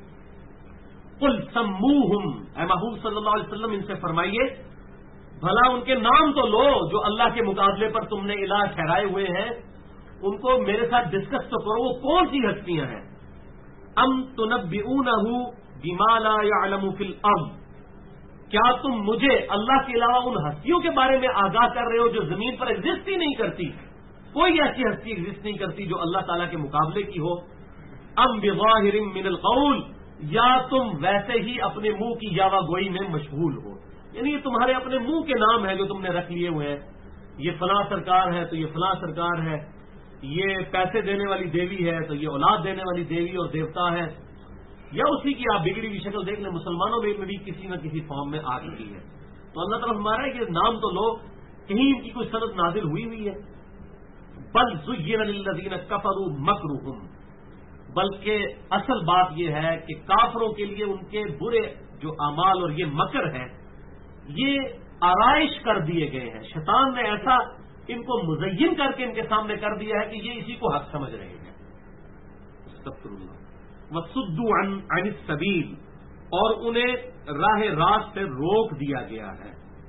Speaker 1: قُلْ سَمُّوهُمْ، اے محبوب صلی اللہ علیہ وسلم ان سے فرمائیے بھلا ان کے نام تو لو جو اللہ کے مقابلے پر تم نے الہ ٹھہرائے ہوئے ہیں، ان کو میرے ساتھ ڈسکس تو کرو، وہ کون سی ہستیاں ہیں۔ ام تنبئونہ بما لا يعلم فی الارض، کیا تم مجھے اللہ کے علاوہ ان ہستیوں کے بارے میں آگاہ کر رہے ہو جو زمین پر ایگزسٹ ہی نہیں کرتی، کوئی ایسی ہستی ایگزسٹ نہیں کرتی جو اللہ تعالیٰ کے مقابلے کی ہو۔ ام بظاہر من القول، یا تم ویسے ہی اپنے منہ کی یاوہ گوئی میں مشغول ہو، یعنی یہ تمہارے اپنے منہ کے نام ہیں جو تم نے رکھ لیے ہوئے ہیں، یہ فلاں سرکار ہے تو یہ فلاں سرکار ہے، یہ پیسے دینے والی دیوی ہے تو یہ اولاد دینے والی دیوی اور دیوتا ہے، یا اسی کی آپ بگڑی ہوئی شکل دیکھ لیں، مسلمانوں میں بھی کسی نہ کسی فارم میں آ چکی ہے۔ تو اللہ تعالیٰ ہمارا ہے کہ نام تو لو، کہیں ان کی کوئی سند نازل ہوئی ہے۔ بل زین للذین کفروا مکرہم، بلکہ اصل بات یہ ہے کہ کافروں کے لیے ان کے برے جو اعمال اور یہ مکر ہے یہ آرائش کر دیے گئے ہیں، شیطان نے ایسا ان کو مزین کر کے ان کے سامنے کر دیا ہے کہ یہ اسی کو حق سمجھ رہے ہیں۔ استغفر اللہ۔ وَصُدُّوا عَنِ السَّبِيلِ، اور انہیں راہ راست سے روک دیا گیا ہے۔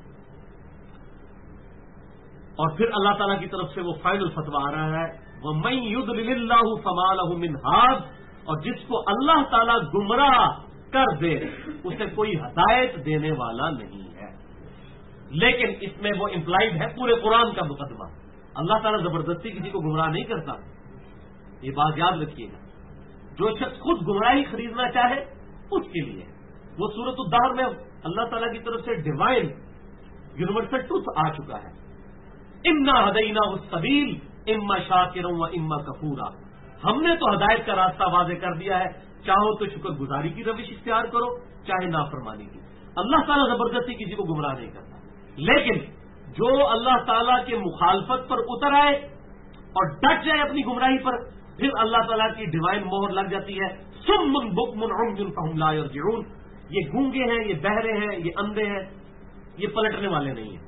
Speaker 1: اور پھر اللہ تعالیٰ کی طرف سے وہ فائنل فتویٰ آ رہا ہے، وَمَن يُضْلِلِ اللَّهُ فَمَا لَهُ مِنْ هَادٍ، اور جس کو اللہ تعالیٰ گمراہ کر دے اسے کوئی ہدایت دینے والا نہیں ہے۔ لیکن اس میں وہ امپلائڈ ہے پورے قرآن کا مقدمہ، اللہ تعالیٰ زبردستی کسی کو گمراہ نہیں کرتا، یہ بات یاد رکھیے گا۔ جو شخص خود گمراہی خریدنا چاہے اس کے لیے وہ سورۃ الدہر میں اللہ تعالیٰ کی طرف سے ڈیوائن یونیورسل ٹروتھ آ چکا ہے، اِنَّا هَدَيْنَاهُ السَّبِيلَ اِمَّا شَاكِرًا وَإِمَّا كَفُورًا، ہم نے تو ہدایت کا راستہ واضح کر دیا ہے، چاہو تو شکر گزاری کی روش اختیار کرو، چاہے نافرمانی کی۔ اللہ تعالیٰ زبردستی کسی کو گمراہ نہیں کرتا، لیکن جو اللہ تعالیٰ کے مخالفت پر اتر آئے اور ڈٹ جائے اپنی گمراہی پر، پھر اللہ تعالیٰ کی ڈیوائن مہر لگ جاتی ہے، صم بکم عمی فہم لا یرجعون، یہ گونگے ہیں، یہ بہرے ہیں، یہ اندھے ہیں، یہ پلٹنے والے نہیں ہیں۔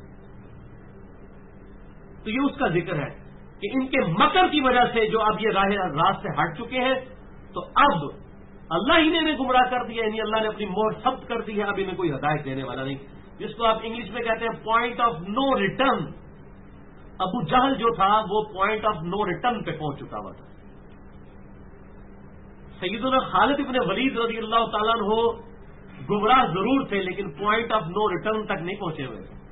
Speaker 1: تو یہ اس کا ذکر ہے کہ ان کے مکر کی وجہ سے جو اب یہ راہ راست سے ہٹ چکے ہیں، تو اب اللہ ہی نے انہیں گمراہ کر دیا، یعنی اللہ نے اپنی مہر ثبت کر دی ہے، اب انہیں کوئی ہدایت دینے والا نہیں، جس کو آپ انگلش میں کہتے ہیں point of no return. Abu Jahl جو تھا وہ پوائنٹ آف نو ریٹرن پہ پہنچ چکا ہوا تھا۔ سیدنا خالد ابن ولید رضی اللہ تعالیٰ عنہ گمراہ ضرور تھے لیکن پوائنٹ آف نو ریٹرن تک نہیں پہنچے ہوئے تھے،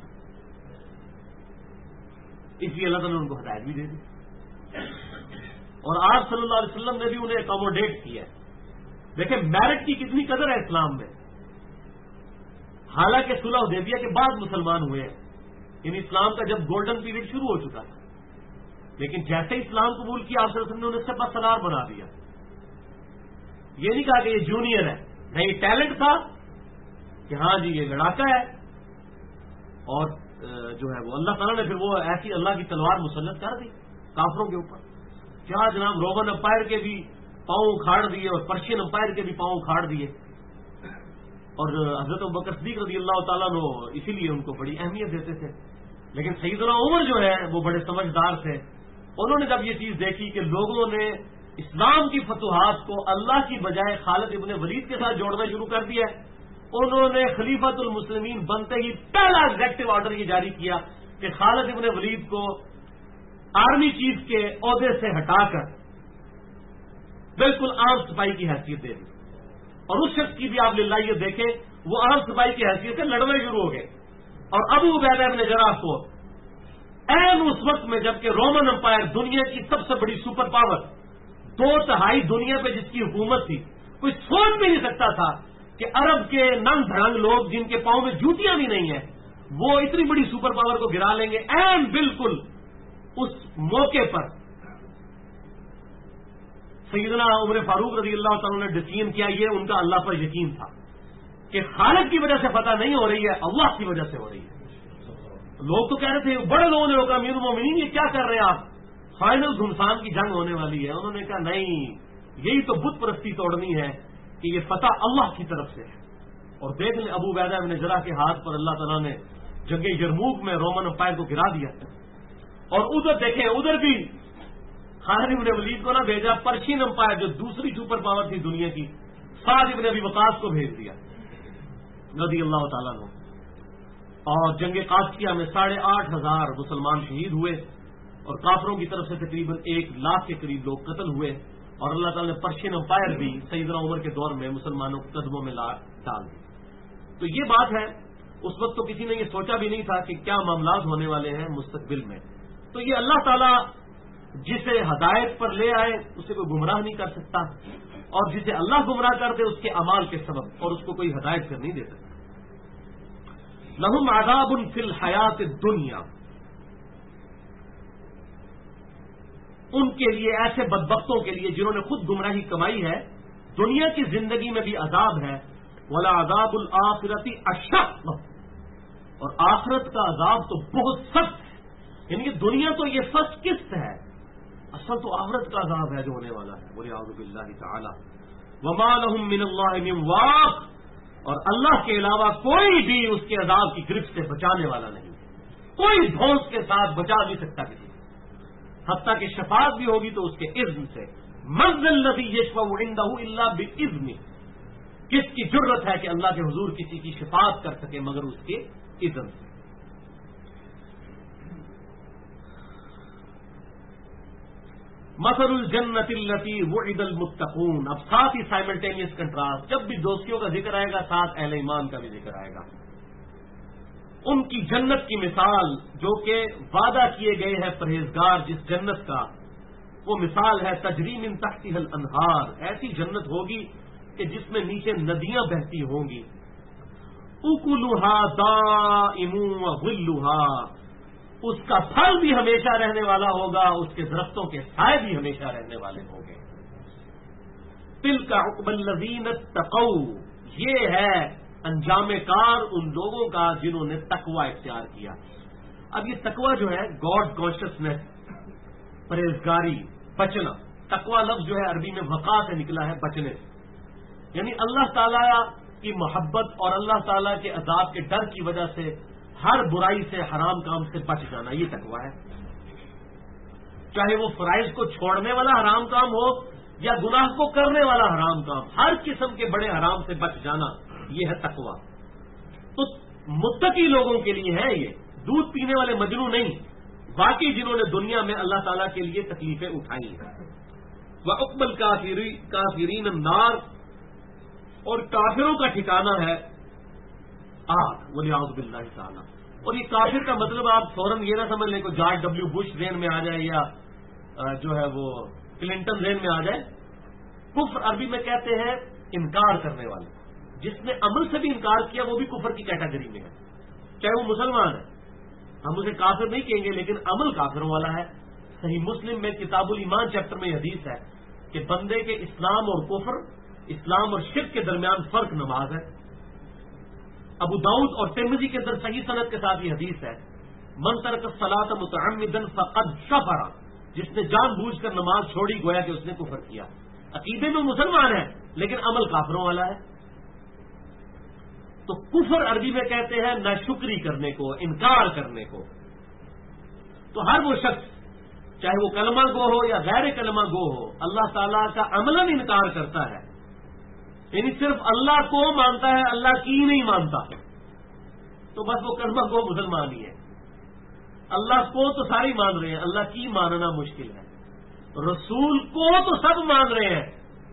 Speaker 1: اس لیے اللہ تعالیٰ نے ان کو ہدایت بھی دے دی، اور آپ صلی اللہ علیہ وسلم نے بھی انہیں اکاموڈیٹ کیا ہے۔ دیکھیں میرٹ کی کتنی قدر ہے اسلام میں، حالانکہ صلح حدیبیہ کے بعد مسلمان ہوئے ہیں، یعنی اسلام کا جب گولڈن پیریڈ شروع ہو چکا تھا، لیکن جیسے ہی اسلام قبول کیا آپ صلی اللہ علیہ وسلم نے انہیں سب سالار بنا دیا۔ یہ نہیں کہا کہ یہ جونیئر ہے، نہیں، ٹیلنٹ تھا کہ ہاں جی یہ لڑاکا ہے، اور جو ہے وہ اللہ تعالیٰ نے پھر وہ ایسی اللہ کی تلوار مسلط کر دی کافروں کے اوپر، کیا جناب رومن امپائر کے بھی پاؤں اکھاڑ دیے اور پرشین امپائر کے بھی پاؤں اکھاڑ دیے، اور حضرت ابوبکر صدیق رضی اللہ تعالیٰ نے اسی لیے ان کو بڑی اہمیت دیتے تھے۔ لیکن سیدنا عمر جو ہے وہ بڑے سمجھدار تھے، انہوں نے جب یہ چیز دیکھی کہ لوگوں نے اسلام کی فتوحات کو اللہ کی بجائے خالد ابن ولید کے ساتھ جوڑنا شروع کر دیا، انہوں نے خلیفۃ المسلمین بنتے ہی پہلا ایگزیکٹو آرڈر یہ جاری کیا کہ خالد ابن ولید کو آرمی چیف کے عہدے سے ہٹا کر بالکل عام سپاہی کی حیثیت دے دی، اور اس شخص کی بھی آپ للہیت دیکھیں، وہ عام سپاہی کی حیثیت سے لڑنے شروع ہو گئے، اور ابو عبیدہ بن جراح کو عین اس وقت میں جبکہ رومن امپائر دنیا کی سب سے بڑی سپر پاور، 2/3 دنیا پہ جس کی حکومت تھی، کوئی سوچ بھی نہیں سکتا تھا کہ عرب کے ننگ دھڑنگ لوگ جن کے پاؤں میں جوتیاں بھی نہیں ہیں وہ اتنی بڑی سپر پاور کو گرا لیں گے۔ عین بالکل اس موقع پر سیدنا عمر فاروق رضی اللہ تعالیٰ نے ڈسیزن کیا، یہ ان کا اللہ پر یقین تھا کہ خالد کی وجہ سے فتح نہیں ہو رہی ہے، اللہ کی وجہ سے ہو رہی ہے۔ لوگ تو کہہ رہے تھے، بڑے لوگوں نے کہا امیر المومنین یہ کیا کر رہے ہیں آپ، فائنل گھمسان کی جنگ ہونے والی ہے۔ انہوں نے کہا نہیں، یہی تو بت پرستی توڑنی ہے کہ یہ فتح اللہ کی طرف سے ہے۔ اور دیکھ لیں ابو عبیدہ بن جراح کے ہاتھ پر اللہ تعالیٰ نے جنگ یرموک میں رومن امپائر کو گرا دیا، اور ادھر دیکھیں ادھر بھی خالد ابن ولید کو نہ بھیجا، پرشین امپائر جو دوسری سپر پاور تھی دنیا کی، سعد ابن ابی وقاص کو بھیج دیا رضی اللہ تعالیٰ عنہ، اور جنگ قادسیہ میں 8,500 مسلمان شہید ہوئے، اور کافروں کی طرف سے تقریباً 1 لاکھ کے قریب لوگ قتل ہوئے، اور اللہ تعالیٰ نے پرشین امپائر بھی سیدنا عمر کے دور میں مسلمانوں کے قدموں میں ڈال دی۔ تو یہ بات ہے، اس وقت تو کسی نے یہ سوچا بھی نہیں تھا کہ کیا معاملات ہونے والے ہیں مستقبل میں۔ تو یہ اللہ تعالیٰ جسے ہدایت پر لے آئے اسے کوئی گمراہ نہیں کر سکتا، اور جسے اللہ گمراہ کر دے اس کے اعمال کے سبب، اور اس کو کوئی ہدایت کر نہیں دے سکتا۔ لہم عذاب فی الحیات الدنیا، ان کے لیے، ایسے بدبختوں کے لیے جنہوں نے خود گمراہی کمائی ہے، دنیا کی زندگی میں بھی عذاب ہے، ولا عذاب الآخرۃ اشق، اور آخرت کا عذاب تو بہت سخت ہے۔ یعنی کہ دنیا تو یہ فرسٹ قسط ہے، اصل تو آخرت کا عذاب ہے جو ہونے والا ہے، وَلِعَوْذُ بِاللَّهِ تَعَالَى وَمَا لَهُم مِّنَ اللَّهِ مِن وَاقٍ، اور اللہ کے علاوہ کوئی بھی اس کے عذاب کی گرفت سے بچانے والا نہیں ہے، کوئی دھونس کے ساتھ بچا نہیں سکتا کسی کو، حتیٰ کہ شفاعت بھی ہوگی تو اس کے اذن سے۔ مَن ذَا الَّذِي يَشْفَعُ عِندَهُ إِلَّا بِإِذْنِهِ، کس کی جرت ہے کہ اللہ کے حضور کسی کی شفاعت کر سکے مگر اس کے اذن سے۔ مثل الجنت التي وعد المتقون، اب ساتھ ہی سائملٹینیس کنٹراسٹ، جب بھی دوستیوں کا ذکر آئے گا ساتھ اہل ایمان کا بھی ذکر آئے گا۔ ان کی جنت کی مثال جو کہ وعدہ کیے گئے ہیں پرہیزگار جس جنت کا، وہ مثال ہے تجری من تحتها الانہار، ایسی جنت ہوگی کہ جس میں نیچے ندیاں بہتی ہوں گی، اکلها دائم وظلها، اس کا پھل بھی ہمیشہ رہنے والا ہوگا، اس کے درختوں کے سائے بھی ہمیشہ رہنے والے ہوں گے۔ تلک عقبی الذین اتقوا، یہ ہے انجام کار ان لوگوں کا جنہوں نے تقوی اختیار کیا۔ اب یہ تقوی جو ہے گاڈ کانشسنس، پرہیزگاری، بچنا، تقوی لفظ جو ہے عربی میں وقا سے نکلا ہے، بچنے سے، یعنی اللہ تعالیٰ کی محبت اور اللہ تعالیٰ کے عذاب کے ڈر کی وجہ سے ہر برائی سے، حرام کام سے بچ جانا، یہ تقوی ہے۔ چاہے وہ فرائض کو چھوڑنے والا حرام کام ہو یا گناہ کو کرنے والا حرام کام، ہر قسم کے بڑے حرام سے بچ جانا، یہ ہے تقویٰ۔ تو متقی لوگوں کے لیے ہے یہ، دودھ پینے والے مجنو نہیں، باقی جنہوں نے دنیا میں اللہ تعالیٰ کے لیے تکلیفیں اٹھائی ہیں۔ وَعُقْبَ الْكَافِرِينَ النَّارُ، اور کافروں کا ٹھکانہ ہے آگ، وَلِعَوْذُ بِاللَّهِ تَعَالَى۔ اور یہ کافر کا مطلب آپ فوراً یہ نہ سمجھ لیں کہ جارج ڈبلیو بش ذہن میں آ جائے یا جو ہے وہ کلنٹن ذہن میں آ جائے۔ کفر عربی میں کہتے ہیں انکار کرنے والے، جس نے عمل سے بھی انکار کیا وہ بھی کفر کی کیٹیگری میں ہے، چاہے وہ مسلمان ہے، ہم اسے کافر نہیں کہیں گے لیکن عمل کافروں والا ہے۔ صحیح مسلم میں کتاب الایمان چیپٹر میں یہ حدیث ہے کہ بندے کے اسلام اور کفر، اسلام اور شرک کے درمیان فرق نماز ہے۔ ابو داؤد اور ترمذی کے اندر صحیح سند کے ساتھ یہ حدیث ہے، من ترک الصلاۃ متعمدا فقد کفر، جس نے جان بوجھ کر نماز چھوڑی گویا کہ اس نے کفر کیا۔ عقیدے میں مسلمان ہے لیکن عمل کافروں والا ہے۔ تو کفر عربی میں کہتے ہیں ناشکری کرنے کو، انکار کرنے کو۔ تو ہر وہ شخص چاہے وہ کلمہ گو ہو یا غیر کلمہ گو ہو، اللہ تعالیٰ کا عملاً انکار کرتا ہے، یعنی صرف اللہ کو مانتا ہے، اللہ کی نہیں مانتا، تو بس وہ کلمہ گو مسلمان ہی ہے۔ اللہ کو تو سارے مان رہے ہیں، اللہ کی ماننا مشکل ہے۔ رسول کو تو سب مان رہے ہیں،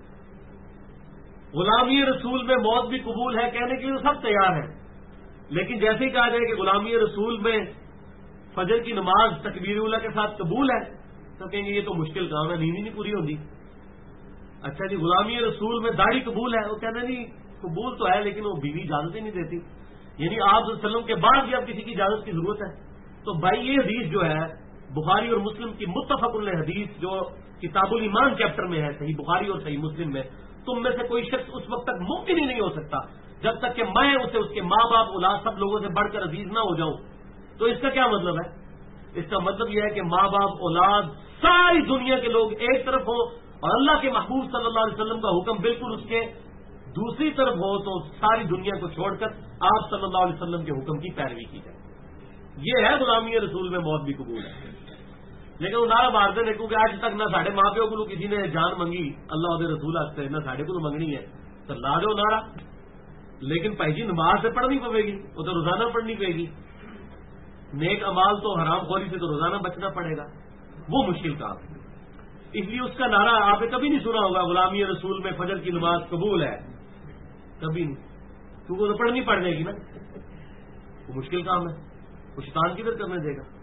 Speaker 1: غلامی رسول میں موت بھی قبول ہے کہنے کے لیے سب تیار ہیں، لیکن جیسے ہی کہا جائے کہ غلامی رسول میں فجر کی نماز تکبیر اولیٰ کے ساتھ قبول ہے تو کہیں گے یہ تو مشکل کام ہے، نیند ہی نہیں پوری ہوتی۔ اچھا جی غلامی رسول میں داڑھی قبول ہے، وہ کہنا نہیں قبول تو ہے لیکن وہ بیوی اجازت ہی نہیں دیتی، یعنی آپ صلی اللہ علیہ وسلم کے بعد بھی اب کسی کی اجازت کی ضرورت ہے۔ تو بھائی یہ حدیث جو ہے بخاری اور مسلم کی متفق علیہ حدیث جو کتاب الایمان چیپٹر میں ہے، صحیح بخاری اور صحیح مسلم میں، تم میں سے کوئی شخص اس وقت تک ممکن ہی نہیں ہو سکتا جب تک کہ میں اسے اس کے ماں باپ اولاد سب لوگوں سے بڑھ کر عزیز نہ ہو جاؤں۔ تو اس کا کیا مطلب ہے؟ اس کا مطلب یہ ہے کہ ماں باپ اولاد ساری دنیا کے لوگ ایک طرف ہوں اور اللہ کے محبوب صلی اللہ علیہ وسلم کا حکم بالکل اس کے دوسری طرف ہو تو ساری دنیا کو چھوڑ کر آپ صلی اللہ علیہ وسلم کے حکم کی پیروی کی جائے۔ یہ ہے غلامی رسول میں موت بھی قبول ہے۔ لیکن وہ نعرہ مارتے ہیں کیونکہ آج تک نہ ساڑھے ماں پیو کو کسی نے جان منگی اللہ علیہ رسول آتے نہ ساڑھے کو منگنی ہے، تو لا دو نعرہ، لیکن بھائی جی نماز سے پڑھنی پڑے گی، وہ تو روزانہ پڑھنی پڑے گی، نیک امال تو حرام خوری سے تو روزانہ بچنا پڑے گا، وہ مشکل کام ہے۔ اس لیے اس کا نعرہ آپ نے کبھی نہیں سنا ہوگا غلامی رسول میں فجر کی نماز قبول ہے، کبھی نہیں، کیونکہ تو پڑھنی پڑ جائے گی نا، وہ مشکل کام ہے، وہ شیطان کدھر کرنے دے گا۔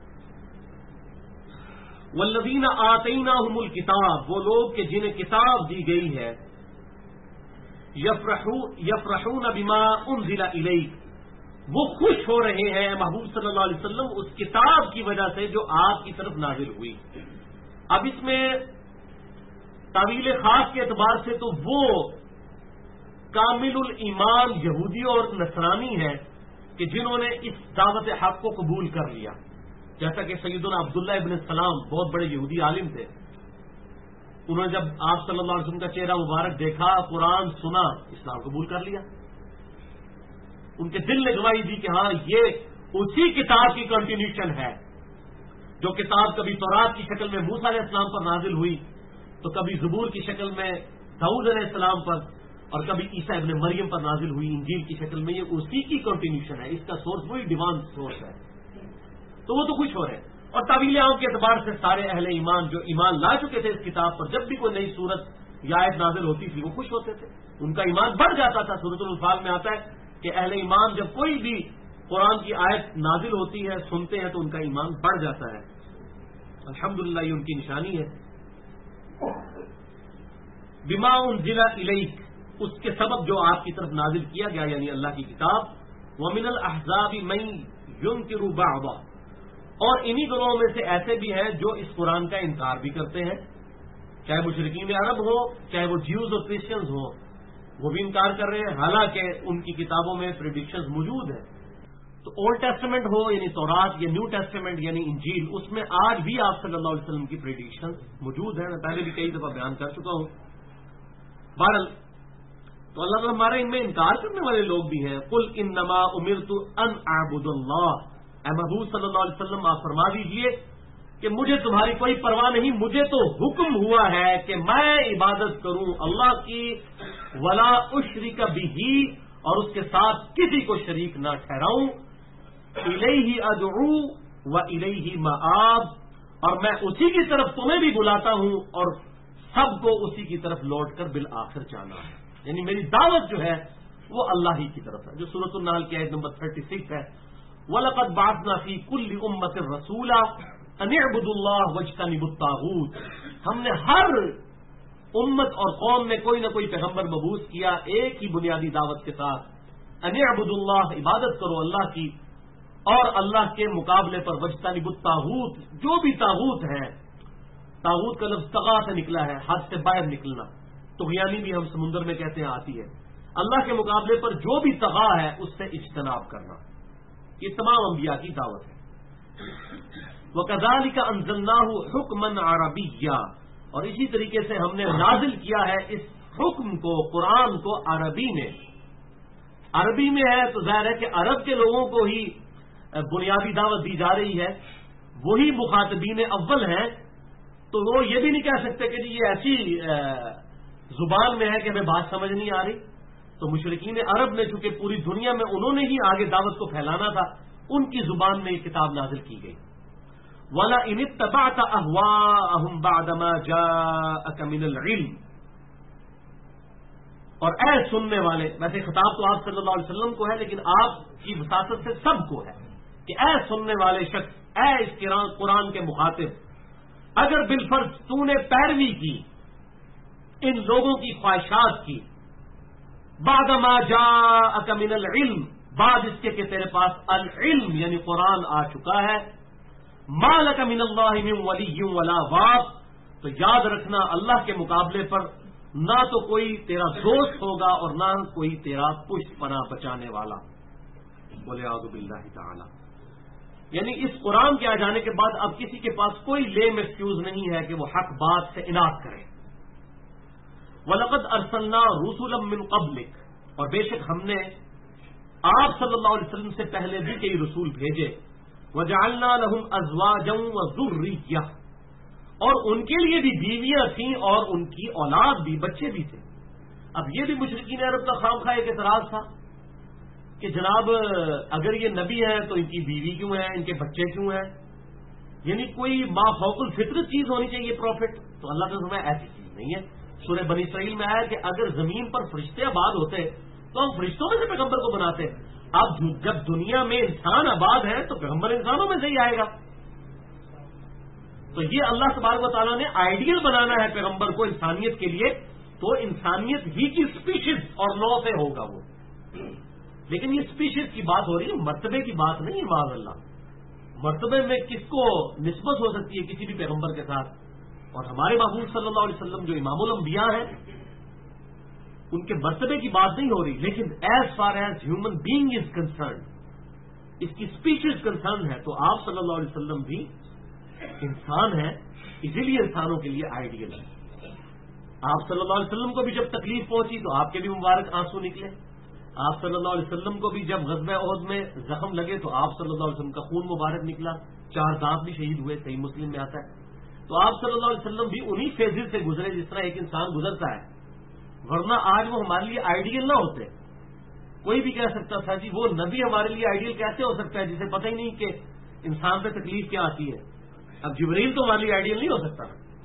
Speaker 1: والذین آتیناہم الکتاب، وہ لوگ کہ جنہیں کتاب دی گئی ہے، یفرحون بما انزل الیک، وہ خوش ہو رہے ہیں محبوب صلی اللہ علیہ وسلم اس کتاب کی وجہ سے جو آپ کی طرف نازل ہوئی۔ اب اس میں تعویل خاص کے اعتبار سے تو وہ کامل الایمان یہودی اور نصرانی ہیں کہ جنہوں نے اس دعوت حق کو قبول کر لیا، جیسا کہ سیدنا عبداللہ ابن السلام بہت بڑے یہودی عالم تھے، انہوں نے جب آپ صلی اللہ علیہ وسلم کا چہرہ مبارک دیکھا، قرآن سنا، اسلام قبول کر لیا۔ ان کے دل نے گواہی دی کہ ہاں یہ اسی کتاب کی کنٹینیوشن ہے، جو کتاب کبھی تورات کی شکل میں موسیٰ علیہ السلام پر نازل ہوئی تو کبھی زبور کی شکل میں داؤد علیہ السلام پر اور کبھی عیسیٰ ابن مریم پر نازل ہوئی انجیل کی شکل میں، یہ اسی کی کنٹینیوشن ہے، اس کا سورس وہی ڈیوائن سورس ہے، تو وہ تو خوش ہو رہے ہیں۔ اور طویل عام کے اعتبار سے سارے اہل ایمان جو ایمان لا چکے تھے اس کتاب پر، جب بھی کوئی نئی صورت یا آیت نازل ہوتی تھی وہ خوش ہوتے تھے، ان کا ایمان بڑھ جاتا تھا۔ سورۃ الانفال میں آتا ہے کہ اہل ایمان جب کوئی بھی قرآن کی آیت نازل ہوتی ہے سنتے ہیں تو ان کا ایمان بڑھ جاتا ہے، الحمدللہ یہ ان کی نشانی ہے۔ بما انزل الیک، اس کے سبب جو آپ کی طرف نازل کیا گیا یعنی اللہ کی کتاب، ومن الاحزاب من ينکر بعضا، اور انہی گروہوں میں سے ایسے بھی ہیں جو اس قرآن کا انکار بھی کرتے ہیں، چاہے مشرکین عرب ہو چاہے وہ جیوز اور کرسچنز ہوں، وہ بھی انکار کر رہے ہیں، حالانکہ ان کی کتابوں میں پریڈکشنز موجود ہیں۔ تو اولڈ ٹیسٹمنٹ ہو یعنی تورات یا نیو ٹیسٹمنٹ یعنی انجیل، اس میں آج بھی آپ صلی اللہ علیہ وسلم کی پریڈکشنز موجود ہیں، میں پہلے بھی کئی دفعہ بیان کر چکا ہوں۔ بہرحال تو اللہ تعالیٰ ہمارے ان میں انکار کرنے والے لوگ بھی ہیں۔ قل انما امرت ان اعبد اللہ، اے محبوب صلی اللہ علیہ وسلم آپ فرما دیجئے کہ مجھے تمہاری کوئی پرواہ نہیں، مجھے تو حکم ہوا ہے کہ میں عبادت کروں اللہ کی، ولا اشرک بہ، اور اس کے ساتھ کسی کو شریک نہ ٹھہراؤں، الیہ ادعو و الیہ مآب، اور میں اسی کی طرف تمہیں بھی بلاتا ہوں اور سب کو اسی کی طرف لوٹ کر بالآخر جانا ہے. یعنی میری دعوت جو ہے وہ اللہ ہی کی طرف ہے، جو سورۃ النحل کی آیت نمبر 36 ہے. وَلَقَدْ بَعَثْنَا فِي كُلِّ أُمَّةٍ رَسُولًا أَنِ اعْبُدُوا اللَّهَ وَاجْتَنِبُوا الطَّاغُوتَ، ہم نے ہر امت اور قوم میں کوئی نہ کوئی پیغمبر مبعوث کیا ایک ہی بنیادی دعوت کے ساتھ، أَنِ اعْبُدُوا اللَّهَ، عبادت کرو اللہ کی، اور اللہ کے مقابلے پر وَاجْتَنِبُوا الطَّاغُوتَ، جو بھی طاغوت ہیں، طاغوت کا لفظ طغا سے نکلا ہے، حد سے باہر نکلنا، طغیانی بھی ہم سمندر میں کہتے ہیں آتی ہے، اللہ کے مقابلے پر جو بھی طغا ہے اس سے اجتناب کرنا. یہ تمام انبیاء کی دعوت ہے. وَكَذَلِكَ أَنزَلْنَاهُ حُكْمًا عَرَبِيًّا، اور اسی طریقے سے ہم نے نازل کیا ہے اس حکم کو، قرآن کو عربی میں. عربی میں ہے تو ظاہر ہے کہ عرب کے لوگوں کو ہی بنیادی دعوت دی جا رہی ہے، وہی مخاطبین اول ہیں، تو وہ یہ بھی نہیں کہہ سکتے کہ جی یہ ایسی زبان میں ہے کہ ہمیں بات سمجھ نہیں آ رہی. تو مشرکین عرب نے چونکہ پوری دنیا میں انہوں نے ہی آگے دعوت کو پھیلانا تھا، ان کی زبان میں یہ کتاب نازل کی گئی. وَلَئِنِ اتَّبَعْتَ أَهْوَاءَهُمْ بَعْدَ مَا جَاءَكَ مِنَ الْعِلْمِ، اور اے سننے والے، ویسے خطاب تو آپ صلی اللہ علیہ وسلم کو ہے لیکن آپ کی وساطت سے سب کو ہے کہ اے سننے والے شخص، اے اس قرآن کے مخاطب، اگر بالفرض تو نے پیروی کی ان لوگوں کی خواہشات کی، بعد ما جاءک من العلم، بعد اس کے کہ تیرے پاس العلم یعنی قرآن آ چکا ہے، ما لک من اللہ من ولی ولا واق، تو یاد رکھنا اللہ کے مقابلے پر نہ تو کوئی تیرا دوست ہوگا اور نہ کوئی تیرا پشت پناہ بچانے والا. بولے اعوذ باللہ تعالی. یعنی اس قرآن کے آ جانے کے بعد اب کسی کے پاس کوئی لیم ایکسکیوز نہیں ہے کہ وہ حق بات سے اناد کرے. وَلَقَدْ أَرْسَلْنَا رُسُلًا مِّن قَبْلِكَ، اور بے شک ہم نے آپ صلی اللہ علیہ وسلم سے پہلے بھی کئی رسول بھیجے. وَجَعَلْنَا لَهُمْ أَزْوَاجًا وَذُرِّيَّةً، اور ان کے لیے بھی بیویاں تھیں اور ان کی اولاد بھی، بچے بھی تھے. اب یہ بھی مشرکین عرب کا خامخواہ ایک اعتراض تھا کہ جناب اگر یہ نبی ہیں تو ان کی بیوی کیوں ہے، ان کے بچے کیوں ہیں، یعنی کوئی ما فوق الفطرت چیز ہونی چاہیے پروفٹ. تو اللہ تعالیٰ نے فرمایا ایسی چیز نہیں ہے. سورہ بنی اسرائیل میں آیا کہ اگر زمین پر فرشتے آباد ہوتے تو ہم فرشتوں میں سے پیغمبر کو بناتے. اب جب دنیا میں انسان آباد ہے تو پیغمبر انسانوں میں سے ہی آئے گا. تو یہ اللہ تبارک و تعالیٰ نے آئیڈیل بنانا ہے پیغمبر کو انسانیت کے لیے، تو انسانیت ہی کی اسپیشیز اور نو سے ہوگا وہ. لیکن یہ اسپیشیز کی بات ہو رہی ہے، مرتبے کی بات نہیں ہے. معاذ اللہ، مرتبے میں کس کو نسبت ہو سکتی ہے کسی بھی پیغمبر کے ساتھ؟ اور ہمارے محبوب صلی اللہ علیہ وسلم جو امام الانبیاء ہیں ان کے مرتبے کی بات نہیں ہو رہی. لیکن as far as human being is concern, اس کی اسپیشیز کنسرن ہے، تو آپ صلی اللہ علیہ وسلم بھی انسان ہیں، اسی لیے انسانوں کے لیے آئیڈیل ہے. آپ صلی اللہ علیہ وسلم کو بھی جب تکلیف پہنچی تو آپ کے بھی مبارک آنسو نکلے. آپ صلی اللہ علیہ وسلم کو بھی جب غزوہ احد میں زخم لگے تو آپ صلی اللہ علیہ وسلم کا خون مبارک نکلا، 4 دانت بھی شہید ہوئے، صحیح مسلم میں آتا ہے. تو آپ صلی اللہ علیہ وسلم بھی انہی فیزز سے گزرے جس طرح ایک انسان گزرتا ہے، ورنہ آج وہ ہمارے لیے آئیڈیل نہ ہوتے. کوئی بھی کہہ سکتا تھا جی وہ نبی ہمارے لیے آئیڈیل کیسے ہو سکتا ہے جسے پتہ ہی نہیں کہ انسان پہ تکلیف کیا آتی ہے. اب جبرائیل تو ہمارے لیے آئیڈیل نہیں ہو سکتا،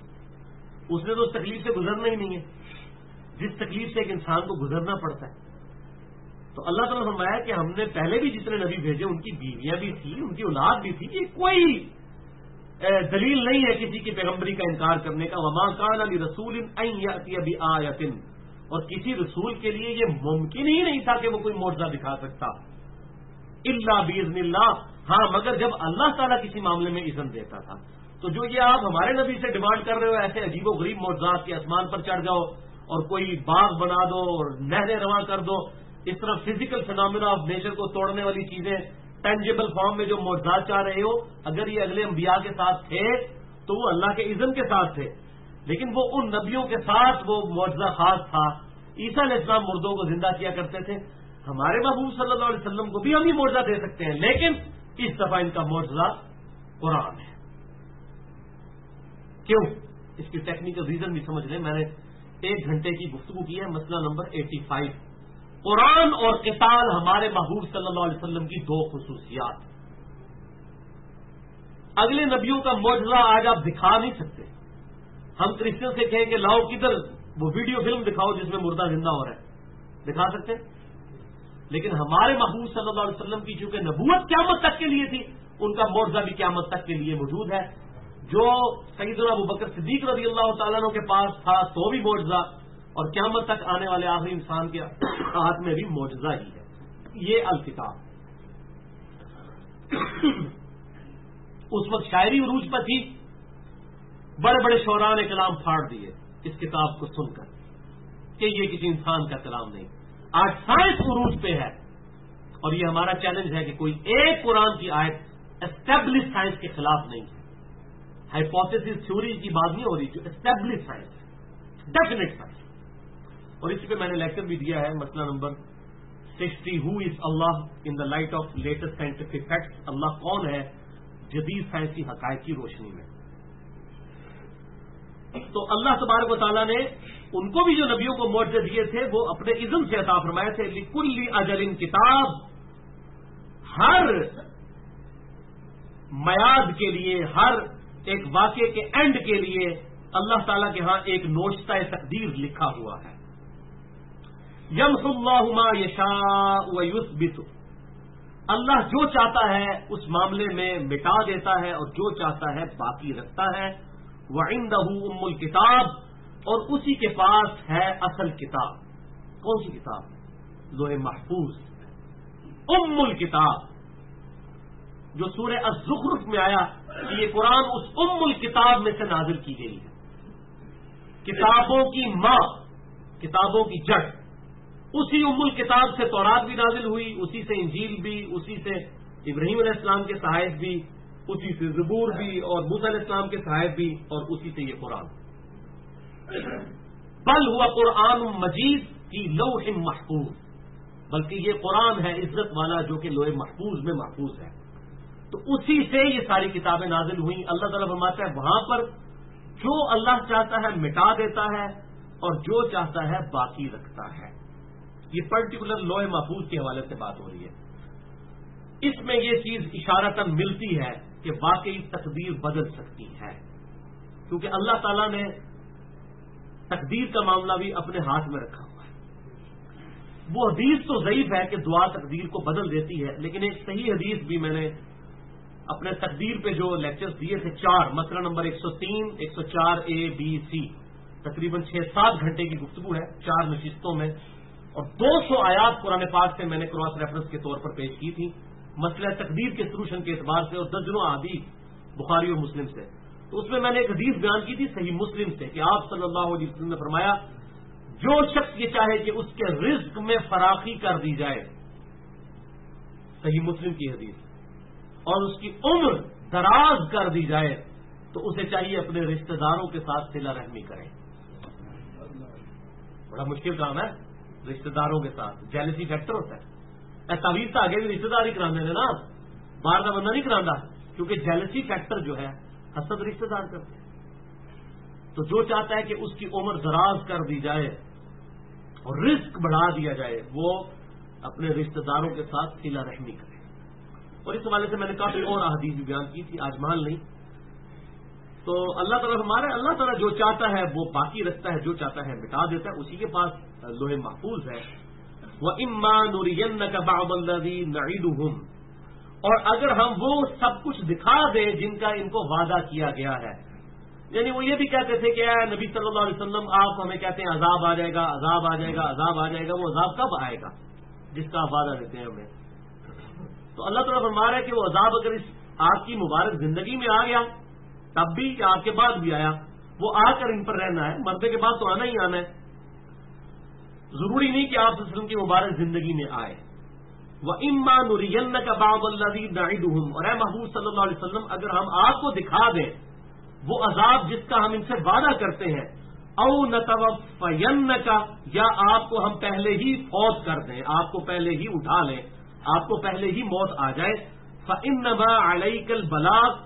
Speaker 1: اس نے تو اس تکلیف سے گزرنا ہی نہیں ہے جس تکلیف سے ایک انسان کو گزرنا پڑتا ہے. تو اللہ تعالیٰ نے فرمایا کہ ہم نے پہلے بھی جتنے نبی بھیجے ان کی بیویاں بھی تھی، ان کی اولاد بھی تھی. یہ کوئی دلیل نہیں ہے کسی کی پیغمبری کا انکار کرنے کا. وما کان لرسول ان یأتی بآیۃ، اور کسی رسول کے لیے یہ ممکن ہی نہیں تھا کہ وہ کوئی معجزہ دکھا سکتا الا باذن اللہ، ہاں مگر جب اللہ تعالیٰ کسی معاملے میں اذن دیتا تھا. تو جو یہ آپ ہمارے نبی سے ڈیمانڈ کر رہے ہو ایسے عجیب و غریب معجزات کے آسمان پر چڑھ جاؤ اور کوئی باغ بنا دو اور نہریں رواں کر دو، اس طرح فزیکل فینامنا آف نیچر کو توڑنے والی چیزیں ٹینجیبل فارم میں جو معجزات چاہ رہے ہو، اگر یہ اگلے انبیاء کے ساتھ تھے تو وہ اللہ کے اذن کے ساتھ تھے. لیکن وہ ان نبیوں کے ساتھ وہ معجزہ خاص تھا. عیسیٰ علیہ السلام مردوں کو زندہ کیا کرتے تھے. ہمارے محبوب صلی اللہ علیہ وسلم کو بھی ہم یہ معجزہ دے سکتے ہیں، لیکن اس دفعہ ان کا معجزہ قرآن ہے. کیوں؟ اس کی ٹیکنیکل ریزن بھی سمجھ لیں. میں نے 1 گھنٹے کی گفتگو کی ہے. مسئلہ نمبر 85. قرآن اور قتال ہمارے محبوب صلی اللہ علیہ وسلم کی 2 خصوصیات. اگلے نبیوں کا معجزہ آج آپ دکھا نہیں سکتے. ہم کرسچن سے کہیں کہ لاؤ کدھر وہ ویڈیو فلم دکھاؤ جس میں مردہ زندہ ہو رہا ہے، دکھا سکتے. لیکن ہمارے محبوب صلی اللہ علیہ وسلم کی چونکہ نبوت قیامت تک کے لیے تھی، ان کا معجزہ بھی قیامت تک کے لیے موجود ہے. جو سیدنا ابوبکر صدیق رضی اللہ تعالیٰ عنہ کے پاس تھا تو بھی معجزہ، اور قیامت تک آنے والے آخری انسان کے ہاتھ میں بھی معجزہ ہی ہے. یہ الکتاب اس وقت شاعری عروج پر تھی. بڑے بڑے شعراء نے کلام پھاڑ دیے اس کتاب کو سن کر کہ یہ کسی انسان کا کلام نہیں. آج سائنس عروج پہ ہے، اور یہ ہمارا چیلنج ہے کہ کوئی ایک قرآن کی آیت اسٹیبلش سائنس کے خلاف نہیں ہے. ہائپوتھیسس تھیوری کی بات نہیں ہو رہی، جو اسٹیبلش سائنس ہے، ڈیفینیٹ سائنس. اور اس پہ میں نے لیکچر بھی دیا ہے. مسئلہ number 60. Who is Allah in the light of latest scientific facts. Allah کون ہے جدید سائنسی حقائق کی روشنی میں. تو اللہ تبارک و تعالیٰ نے ان کو بھی جو نبیوں کو معجزے دیے تھے وہ اپنے اذن سے عطا فرمائے تھے. لکل اجل کتاب، ہر میعاد کے لیے، ہر ایک واقعے کے اینڈ کے لیے اللہ تعالیٰ کے ہاں ایک نوشتہ تقدیر لکھا ہوا ہے. یمحو اللہ ما یشاء ویثبت. اللہ جو چاہتا ہے اس معاملے میں مٹا دیتا ہے اور جو چاہتا ہے باقی رکھتا ہے. وعنده ام الکتاب، اور اسی کے پاس ہے اصل کتاب. کون سی کتاب؟ لوح محفوظ. ام الکتاب جو سورہ الزخرف میں آیا کہ یہ قرآن اس ام الکتاب میں سے نازل کی گئی ہے. کتابوں کی ماں، کتابوں کی جڑ. اسی ام الکتاب سے تورات بھی نازل ہوئی، اسی سے انجیل بھی، اسی سے ابراہیم علیہ السلام کے صحائف بھی، اسی سے زبور بھی، اور موسیٰ علیہ السلام کے صحائف بھی، اور اسی سے یہ قرآن. بل ہوا قرآن مجید کی لوح محفوظ، بلکہ یہ قرآن ہے عزت والا جو کہ لوح محفوظ میں محفوظ ہے. تو اسی سے یہ ساری کتابیں نازل ہوئیں. اللہ تعالیٰ فرماتا ہے وہاں پر جو اللہ چاہتا ہے مٹا دیتا ہے اور جو چاہتا ہے باقی رکھتا ہے. یہ پرٹیکولر لوح محفوظ کے حوالے سے بات ہو رہی ہے. اس میں یہ چیز اشارتاً ملتی ہے کہ واقعی تقدیر بدل سکتی ہے، کیونکہ اللہ تعالیٰ نے تقدیر کا معاملہ بھی اپنے ہاتھ میں رکھا ہوا ہے. وہ حدیث تو ضعیف ہے کہ دعا تقدیر کو بدل دیتی ہے، لیکن ایک صحیح حدیث بھی میں نے اپنے تقدیر پہ جو لیکچرز دیے تھے 4، مسئلہ نمبر 103، 104 A B C، تقریباً 6-7 گھنٹے کی گفتگو ہے 4 نشستوں میں، اور 200 آیات قرآن پاک سے میں نے کراس ریفرنس کے طور پر پیش کی تھی مسئلہ تقدیر کے سلوشن کے اعتبار سے، اور درجنوں احادیث بخاری اور مسلم سے. تو اس میں میں نے ایک حدیث بیان کی تھی صحیح مسلم سے کہ آپ صلی اللہ علیہ وسلم نے فرمایا جو شخص یہ چاہے کہ اس کے رزق میں فراخی کر دی جائے، صحیح مسلم کی حدیث، اور اس کی عمر دراز کر دی جائے، تو اسے چاہیے اپنے رشتہ داروں کے ساتھ صلہ رحمی کرے. بڑا مشکل کام ہے رشتہ داروں کے ساتھ، جیلسی فیکٹر ہوتا ہے. تعویذ تو آگے بھی رشتہ دار ہی کرانے نا، باہر کا بندہ نہیں کرانا، کیونکہ جیلسی فیکٹر جو ہے حسد رشتہ دار کرتے ہیں. تو جو چاہتا ہے کہ اس کی عمر دراز کر دی جائے اور رزق بڑھا دیا جائے، وہ اپنے رشتہ داروں کے ساتھ صلہ رحمی کرے. اور اس حوالے سے میں نے کافی اور احادیث بھی بیان کی تھی، آج مال نہیں. تو اللہ تعالیٰ ہمارا اللہ تعالیٰ جو چاہتا ہے وہ باقی رکھتا ہے، جو چاہتا ہے مٹا دیتا ہے. اسی کے پاس لوح محفوظ ہے. وَإِمَّا نُرِيَنَّكَ بَعْضَ الَّذِي نَعِدُهُمْ، اور اگر ہم وہ سب کچھ دکھا دیں جن کا ان کو وعدہ کیا گیا ہے. یعنی وہ یہ بھی کہتے تھے کہ اے نبی صلی اللہ علیہ وسلم آپ ہمیں کہتے ہیں عذاب آ جائے گا، عذاب آ جائے گا، عذاب آ جائے گا. وہ عذاب کب آئے گا جس کا آپ وعدہ دیتے ہیں ہمیں؟ تو اللہ تعالیٰ فرما رہا ہے کہ وہ عذاب اگر اس آپ کی مبارک زندگی میں آ گیا تب بھی کہ آپ کے بعد بھی آیا، وہ آ کر ان پر رہنا ہے. مرنے کے بعد تو آنا ہی آنا ہے، ضروری نہیں کہ آپ وسلم کی مبارک زندگی میں آئے. وَإِمَّا نُرِيَنَّكَ بَعْضَ الَّذِي نَعِدُهُمْ، اور اے محبوب صلی اللہ علیہ وسلم اگر ہم آپ کو دکھا دیں وہ عذاب جس کا ہم ان سے وعدہ کرتے ہیں، او نَتَوَفَّيَنَّكَ، یا آپ کو ہم پہلے ہی فوت کر دیں، آپ کو پہلے ہی اٹھا لیں، آپ کو پہلے ہی موت آ جائے. فَإِنَّمَا عَلَيْكَ الْبَلَاغُ، تو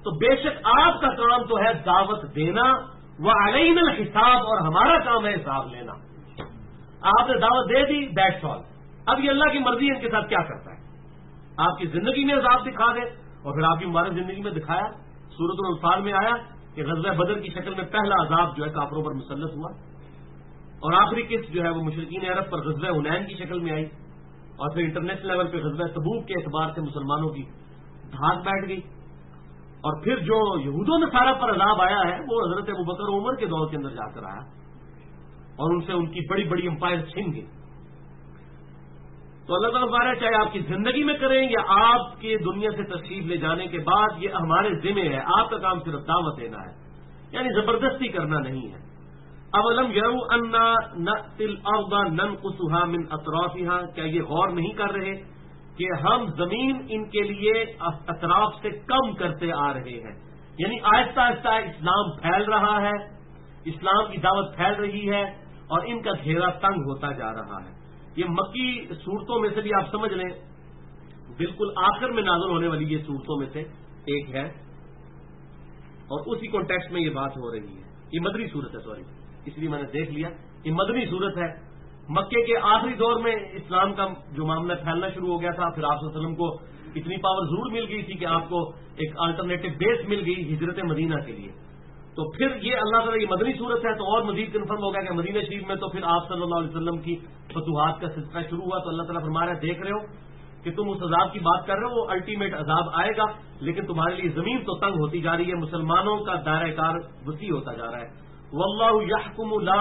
Speaker 1: تو بے شک آپ کا کام تو ہے دعوت دینا، وعلینا الحساب، اور ہمارا کام ہے حساب لینا۔ آپ نے دعوت دے دی، دیٹس آل۔ اب یہ اللہ کی مرضی ان کے ساتھ کیا کرتا ہے، آپ کی زندگی میں عذاب دکھا دے، اور پھر آپ کی مبارک زندگی میں دکھایا۔ سورۃ الانفال میں آیا کہ غزوہ بدر کی شکل میں پہلا عذاب جو ہے کافروں پر مسلط ہوا، اور آخری قسط جو ہے وہ مشرکین عرب پر غزوہ حنین کی شکل میں آئی، اور پھر انٹرنیشنل لیول پہ غزوہ تبوک کے اعتبار سے مسلمانوں کی دھاک بیٹھ گئی، اور پھر جو یہود و نصارہ پر عذاب آیا ہے وہ حضرت ابوبکر عمر کے دور کے اندر جا کر آیا، اور ان سے ان کی بڑی بڑی امپائر چھن گئی۔ تو اللہ تعالیٰ فرمایا چاہے آپ کی زندگی میں کریں یا آپ کے دنیا سے تشریف لے جانے کے بعد، یہ ہمارے ذمہ ہے، آپ کا کام صرف دعوت دینا ہے، یعنی زبردستی کرنا نہیں ہے۔ اولم یروا انا نأتی الارض ننقصها من اطرافها، کیا یہ غور نہیں کر رہے کہ ہم زمین ان کے لیے اطراف سے کم کرتے آ رہے ہیں، یعنی آہستہ آہستہ اسلام پھیل رہا ہے، اسلام کی دعوت پھیل رہی ہے، اور ان کا گھیرا تنگ ہوتا جا رہا ہے۔ یہ مکی صورتوں میں سے بھی آپ سمجھ لیں، بالکل آخر میں نازل ہونے والی یہ صورتوں میں سے ایک ہے، اور اسی کانٹیکسٹ میں یہ بات ہو رہی ہے۔ یہ مدنی صورت ہے، سوری، اس لیے میں نے دیکھ لیا، یہ مدنی صورت ہے۔ مکے کے آخری دور میں اسلام کا جو معاملہ پھیلنا شروع ہو گیا تھا، پھر آپ صلی اللہ علیہ وسلم کو اتنی پاور ضرور مل گئی تھی کہ آپ کو ایک الٹرنیٹو بیس مل گئی ہجرت مدینہ کے لیے، تو پھر یہ اللہ تعالیٰ یہ مدنی صورت ہے، تو اور مزید کنفرم ہو گیا کہ مدینہ شریف میں تو پھر آپ صلی اللہ علیہ وسلم کی فتوحات کا سلسلہ شروع ہوا۔ تو اللہ تعالیٰ فرما رہا ہے دیکھ رہے ہو کہ تم اس عذاب کی بات کر رہے ہو، وہ الٹیمیٹ عذاب آئے گا، لیکن تمہارے لیے زمین تو تنگ ہوتی جا رہی ہے، مسلمانوں کا دائرہ کار وسیع ہوتا جا رہا ہے۔ واللہ یحکم لا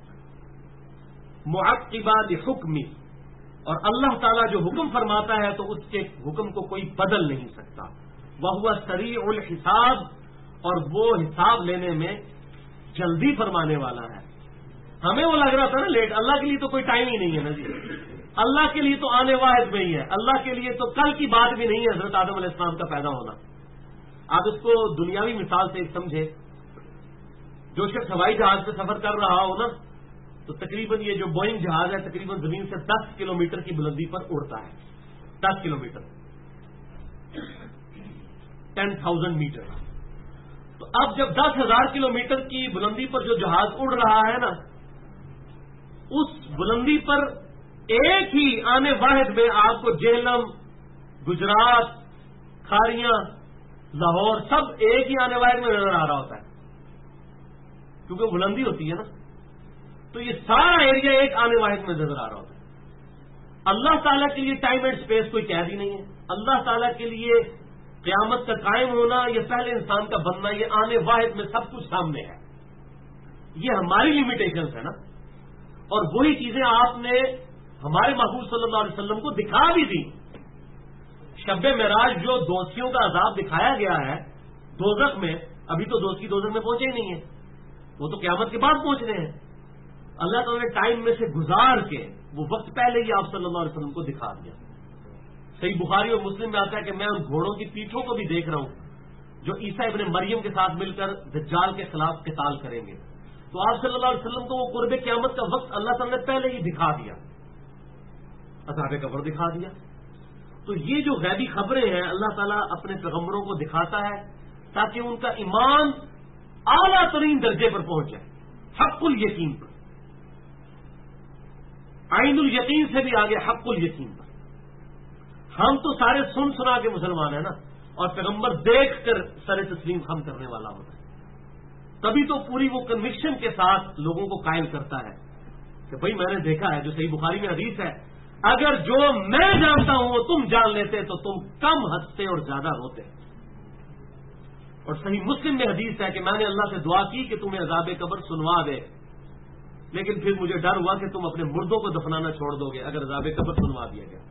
Speaker 1: معقب لحکمہ، اور اللہ تعالیٰ جو حکم فرماتا ہے تو اس کے حکم کو کوئی بدل نہیں سکتا۔ وہو سریع الحساب، اور وہ حساب لینے میں جلدی فرمانے والا ہے۔ ہمیں وہ لگ رہا تھا نا لیٹ، اللہ کے لیے تو کوئی ٹائم ہی نہیں ہے نا جی، اللہ کے لیے تو آنے واحد میں ہی ہے، اللہ کے لیے تو کل کی بات بھی نہیں ہے حضرت آدم علیہ السلام کا پیدا ہونا۔ آپ اس کو دنیاوی مثال سے سمجھے، جو شخص ہوائی جہاز پہ سفر کر رہا ہو نا، تو تقریباً یہ جو بوئنگ جہاز ہے تقریباً زمین سے 10 کلومیٹر کی بلندی پر اڑتا ہے، 10 کلومیٹر، 10,000 میٹر۔ تو اب جب 10,000 کلومیٹر کی بلندی پر جو جہاز اڑ رہا ہے نا، اس بلندی پر ایک ہی آنے واحد میں آپ کو جہلم، گجرات، کھاریاں، لاہور سب ایک ہی آنے واحد میں نظر آ رہا ہوتا ہے، کیونکہ بلندی ہوتی ہے نا، تو یہ سارا ایریا ایک آنے واحد میں نظر آ رہا ہوتا ہے۔ اللہ تعالیٰ کے لیے ٹائم اینڈ اسپیس کوئی قید ہی نہیں ہے، اللہ تعالیٰ کے لیے قیامت کا قائم ہونا، یہ پہلے انسان کا بننا، یہ آنے واحد میں سب کچھ سامنے ہے، یہ ہماری لمیٹیشنز ہے نا، اور وہی چیزیں آپ نے ہمارے محبوب صلی اللہ علیہ وسلم کو دکھا بھی دی۔ شب معراج جو دوزخیوں کا عذاب دکھایا گیا ہے دوزخ میں، ابھی تو دوزخی دوزخ میں پہنچے ہی نہیں ہیں، وہ تو قیامت کے بعد پہنچ رہے ہیں۔ اللہ تعالیٰ نے ٹائم میں سے گزار کے وہ وقت پہلے ہی آپ صلی اللہ علیہ وسلم کو دکھا دیا۔ صحیح بخاری اور مسلم میں آتا ہے کہ میں ان گھوڑوں کی پیٹھوں کو بھی دیکھ رہا ہوں جو عیسیٰ ابن مریم کے ساتھ مل کر دجال کے خلاف قتال کریں گے۔ تو آپ صلی اللہ علیہ وسلم کو وہ قرب قیامت کا وقت اللہ تعالیٰ نے پہلے ہی دکھا دیا، عذاب قبر دکھا دیا۔ تو یہ جو غیبی خبریں ہیں اللہ تعالیٰ اپنے پیغمبروں کو دکھاتا ہے تاکہ ان کا ایمان اعلیٰ ترین درجے پر پہنچ جائے، حق الیقین پر، عین الیقین سے بھی آگے حق الیقین پر۔ ہم تو سارے سن سنا کے مسلمان ہیں نا، اور پیغمبر دیکھ کر سر تسلیم خم کرنے والا ہوتا ہے، تبھی تو پوری وہ کنوکشن کے ساتھ لوگوں کو قائل کرتا ہے کہ بھائی میں نے دیکھا ہے، جو صحیح بخاری میں حدیث ہے، اگر جو میں جانتا ہوں وہ تم جان لیتے تو تم کم ہنستے اور زیادہ روتے۔ اور صحیح مسلم میں حدیث ہے کہ میں نے اللہ سے دعا کی کہ تمہیں عذاب قبر سنوا دے، لیکن پھر مجھے ڈر ہوا کہ تم اپنے مردوں کو دفنانا چھوڑ دو گے اگر عذاب قبر سنوا دیا گیا۔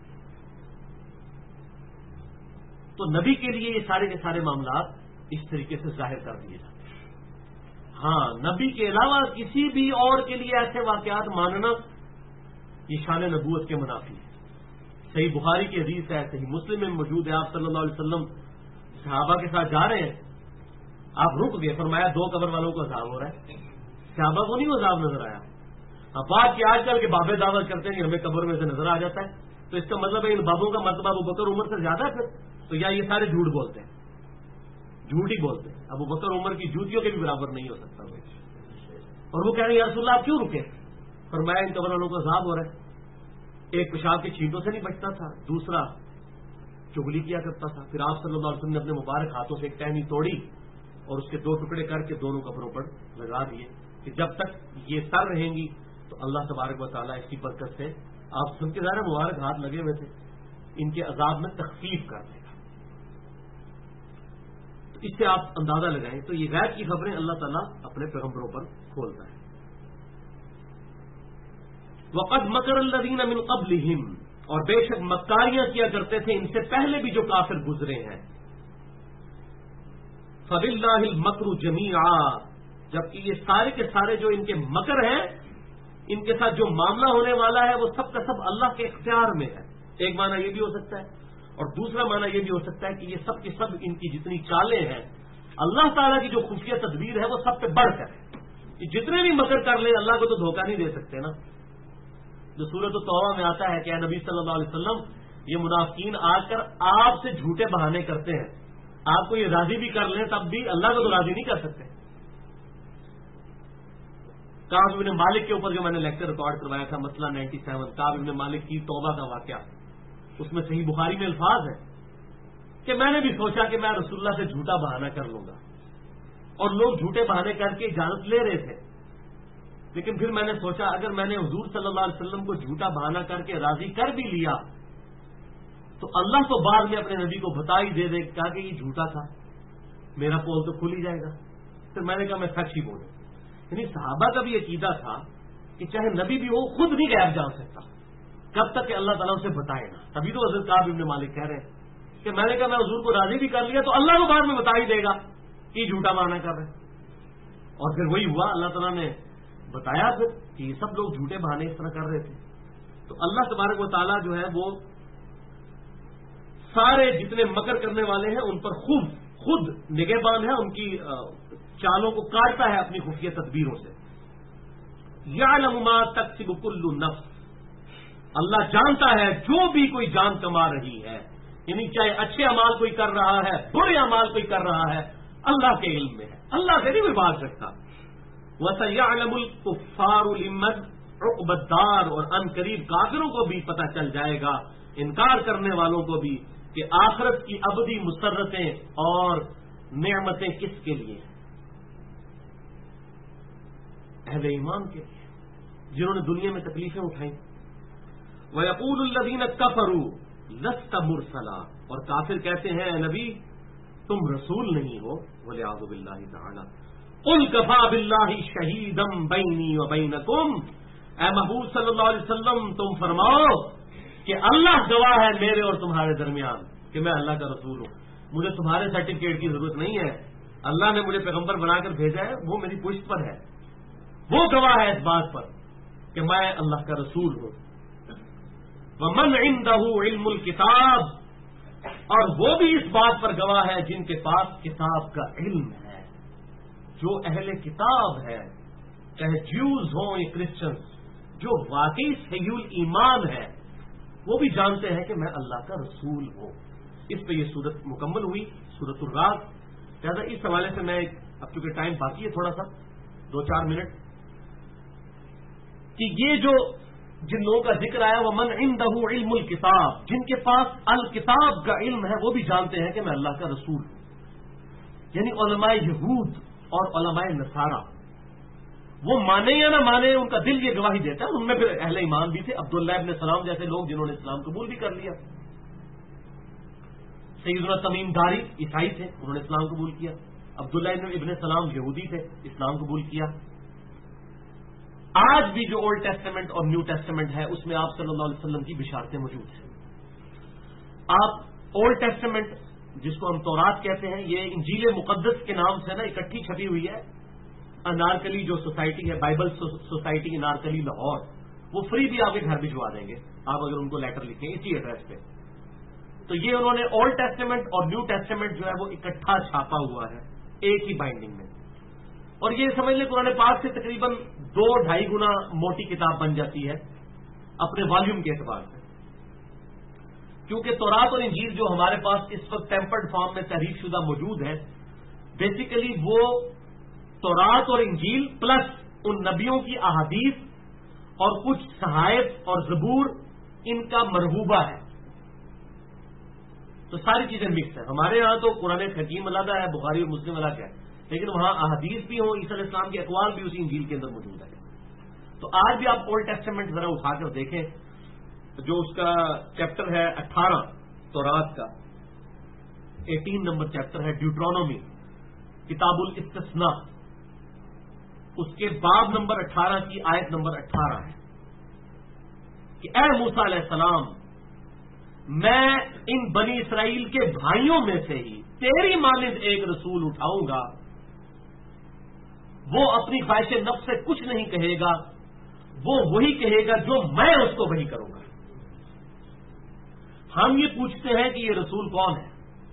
Speaker 1: تو نبی کے لیے یہ سارے کے سارے معاملات اس طریقے سے ظاہر کر دیے جاتے ہیں۔ ہاں، نبی کے علاوہ کسی بھی اور کے لیے ایسے واقعات ماننا یہ شان نبوت کے منافی ہے۔ صحیح بخاری کی حدیث ہے، صحیح مسلم میں موجود ہے، آپ صلی اللہ علیہ وسلم صحابہ کے ساتھ جا رہے ہیں، آپ رک گئے، فرمایا 2 قبر والوں کو عذاب ہو رہا ہے، صحابہ کو نہیں عذاب نظر آیا۔ اب بات کہ آج کل کے بابے دعوت کرتے ہیں کہ ہمیں قبر میں سے نظر آ جاتا ہے، تو اس کا مطلب ہے ان بابوں کا مرتبہ ابوبکر عمر سے زیادہ ہے پھر، تو یا یہ سارے جھوٹ بولتے ہیں، جھوٹ ہی بولتے ہیں. ابو بکر عمر کی جوتیوں کے بھی برابر نہیں ہو سکتا وہ. اور وہ کہہ رہے ہیں یا رسول اللہ آپ کیوں رکے؟ فرمایا ان قبر والوں کو عذاب ہو رہا ہے. ایک پیشاب کی چھینٹوں سے نہیں بچتا تھا, دوسرا چغلی کیا کرتا تھا. پھر آپ صلی اللہ علیہ وسلم نے اپنے مبارک ہاتھوں سے ایک ٹہنی توڑی اور اس کے 2 ٹکڑے کر کے دونوں کپڑوں پر لگا دیے کہ جب تک یہ تر رہیں گی تو اللہ تبارک و تعالیٰ اس کی برکت سے, آپ سن کے ظاہر مبارک ہاتھ لگے ہوئے تھے, ان کے عذاب میں تخفیف کر دے گا. تو اس سے آپ اندازہ لگائیں. تو یہ غیب کی خبریں اللہ تعالیٰ اپنے پیغمبروں پر کھولتا ہے. وقد مکر الذین من قبلہم, اور بے شک مکاریاں کیا کرتے تھے ان سے پہلے بھی جو کافر گزرے ہیں. فباللہ المکر جمیعا, جبکہ یہ سارے کے سارے جو ان کے مکر ہیں, ان کے ساتھ جو معاملہ ہونے والا ہے وہ سب کا سب اللہ کے اختیار میں ہے. ایک معنی یہ بھی ہو سکتا ہے, اور دوسرا معنی یہ بھی ہو سکتا ہے کہ یہ سب کے سب ان کی جتنی چالیں ہیں اللہ تعالیٰ کی جو خفیہ تدبیر ہے وہ سب پہ بڑھ کر ہے. یہ جتنے بھی مکر کر لیں اللہ کو تو دھوکہ نہیں دے سکتے نا. جو سورۃ التوبہ میں آتا ہے کہ اے نبی صلی اللہ علیہ وسلم, یہ منافقین آ کر آپ سے جھوٹے بہانے کرتے ہیں, آپ کو یہ راضی بھی کر لیں تب بھی اللہ کو تو راضی نہیں کر سکتے. کعب بن مالک کے اوپر جو میں نے لیکچر ریکارڈ کروایا تھا, مسئلہ 97, کعب بن مالک کی توبہ کا واقعہ, اس میں صحیح بخاری میں الفاظ ہے کہ میں نے بھی سوچا کہ میں رسول اللہ سے جھوٹا بہانہ کر لوں گا, اور لوگ جھوٹے بہانے کر کے اجازت لے رہے تھے. لیکن پھر میں نے سوچا اگر میں نے حضور صلی اللہ علیہ وسلم کو جھوٹا بہانہ کر کے راضی کر بھی لیا تو اللہ تو بعد میں اپنے نبی کو بتا ہی دے دے کہا کہ یہ جھوٹا تھا, میرا پول تو کھل ہی جائے گا. پھر میں نے کہا میں سچ ہی بولوں. یعنی صحابہ کا بھی عقیدہ تھا کہ چاہے نبی بھی ہو خود نہیں غیب جان سکتا کب تک کہ اللہ تعالیٰ اسے بتائے نا. تبھی تو حضرت کعب بن مالک کہہ رہے ہیں کہ میں نے کہا میں حضور کو راضی بھی کر لیا تو اللہ کو بعد میں بتا ہی دے گا کہ جھوٹا بہانہ کر رہے. اور پھر وہی ہوا, اللہ تعالیٰ نے بتایا پھر کہ یہ سب لوگ جھوٹے بہانے اس طرح کر رہے تھے. تو اللہ تبارک و تعالیٰ جو ہے وہ سارے جتنے مکر کرنے والے ہیں ان پر خود نگہبان ہے, ان کی چالوں کو کاٹتا ہے اپنی خفیہ تدبیروں سے. یعلم ما تکسب کل نفس, اللہ جانتا ہے جو بھی کوئی جان کما رہی ہے, یعنی چاہے اچھے اعمال کوئی کر رہا ہے برے اعمال کوئی کر رہا ہے, اللہ کے علم میں ہے, اللہ سے نہیں کوئی بات سکتا. وَسَيَعْلَمُ الْكُفَّارُ لِمَنْ عُقْبَى الدَّارِ, اور ان قریب کافروں کو بھی پتہ چل جائے گا, انکار کرنے والوں کو بھی, کہ آخرت کی ابدی مسرتیں اور نعمتیں کس کے لیے ہیں. اہل ایمان کے لیے جنہوں نے دنیا میں تکلیفیں اٹھائیں. وَيَقُولُ الَّذِينَ كَفَرُوا لَسْتَ مُرْسَلًا, اور کافر کہتے ہیں اے نبی تم رسول نہیں ہو. وَلِعَاذُ بِاللَّهِ تَعَالَى قُلْ كَفَى بِاللَّهِ شَهِيدًا بَيْنِي وَبَيْنَكُمْ, اے محبوب صلی اللہ علیہ وسلم تم فرماؤ کہ اللہ گواہ ہے میرے اور تمہارے درمیان کہ میں اللہ کا رسول ہوں. مجھے تمہارے سرٹیفکیٹ کی ضرورت نہیں ہے, اللہ نے مجھے پیغمبر بنا کر بھیجا ہے, وہ میری پشت پر ہے, وہ گواہ ہے اس بات پر کہ میں اللہ کا رسول ہوں. وَمَنْ عِنْدَهُ عِلْمُ الْكِتَابِ, اور وہ بھی اس بات پر گواہ ہے جن کے پاس کتاب کا علم ہے. جو اہل کتاب ہے, چاہے جیوز ہوں یا کرسچنز, جو واقعی صحیح ایمان ہے, وہ بھی جانتے ہیں کہ میں اللہ کا رسول ہوں. اس پہ یہ صورت مکمل ہوئی, سورۃ الرعد. لہٰذا اس حوالے سے میں اب چونکہ ٹائم باقی ہے تھوڑا سا 2-4 منٹ, کہ یہ جو جن لوگوں کا ذکر آیا وہ من عنده علم الکتاب, جن کے پاس الکتاب کا علم ہے وہ بھی جانتے ہیں کہ میں اللہ کا رسول ہوں. یعنی علماء یہود اور علماء نصارہ, وہ مانے یا نہ مانے ان کا دل یہ گواہی دیتا ہے. ان میں پھر اہل ایمان بھی تھے, عبداللہ ابن سلام جیسے لوگ جنہوں نے اسلام قبول بھی کر لیا. سیدنا تمیم داری عیسائی تھے, انہوں نے اسلام قبول کیا. عبداللہ ابن سلام یہودی تھے, اسلام قبول کیا. آج بھی جو اولڈ ٹیسٹمنٹ اور نیو ٹیسٹمنٹ ہے اس میں آپ صلی اللہ علیہ وسلم کی بشارتیں موجود ہیں. آپ اولڈ ٹیسٹمنٹ جس کو ہم تورات کہتے ہیں, یہ انجیل مقدس کے نام سے نا اکٹھی چھپی ہوئی ہے. انارکلی جو سوسائٹی ہے, بائبل سوسائٹی انارکلی لاہور, وہ فری بھی آپ کے گھر بھجوا دیں گے آپ اگر ان کو لیٹر لکھیں اسی ایڈریس پہ. تو یہ انہوں نے اولڈ ٹیسٹمنٹ اور نیو ٹیسٹمنٹ جو ہے وہ اکٹھا چھاپا ہوا ہے ایک ہی بائنڈنگ میں. اور یہ سمجھ لیں قرآن پاک سے تقریباً 2-2.5 گنا موٹی کتاب بن جاتی ہے اپنے والیوم کے اعتبار سے. کیونکہ تورات اور انجیل جو ہمارے پاس اس وقت ٹیمپرڈ فارم میں تحریف شدہ موجود ہے, بیسیکلی وہ تورات اور انجیل پلس ان نبیوں کی احادیث اور کچھ صحائف اور زبور ان کا مرغوبہ ہے. تو ساری چیزیں مکس ہیں. ہمارے یہاں تو قرآن حکیم علیحدہ ہے، بخاری اور مسلم الگ ہے، لیکن وہاں احادیث بھی ہوں، عیسی علیہ السلام کے اقوال بھی اسی انجیل کے اندر موجود ہے. تو آج بھی آپ اولڈ ٹیسٹمنٹ ذرا اٹھا کر دیکھیں، جو اس کا چیپٹر ہے 18 تورات کا، 18 نمبر چیپٹر ہے ڈیوٹرانومی، کتاب الاستثناء، اس کے باب نمبر 18 کی آیت نمبر 18 ہے کہ اے موسیٰ علیہ السلام، میں ان بنی اسرائیل کے بھائیوں میں سے ہی تیری مانند ایک رسول اٹھاؤں گا، وہ اپنی خواہش نفس سے کچھ نہیں کہے گا، وہ وہی کہے گا جو میں اس کو وہی کروں گا. ہم یہ پوچھتے ہیں کہ یہ رسول کون ہے؟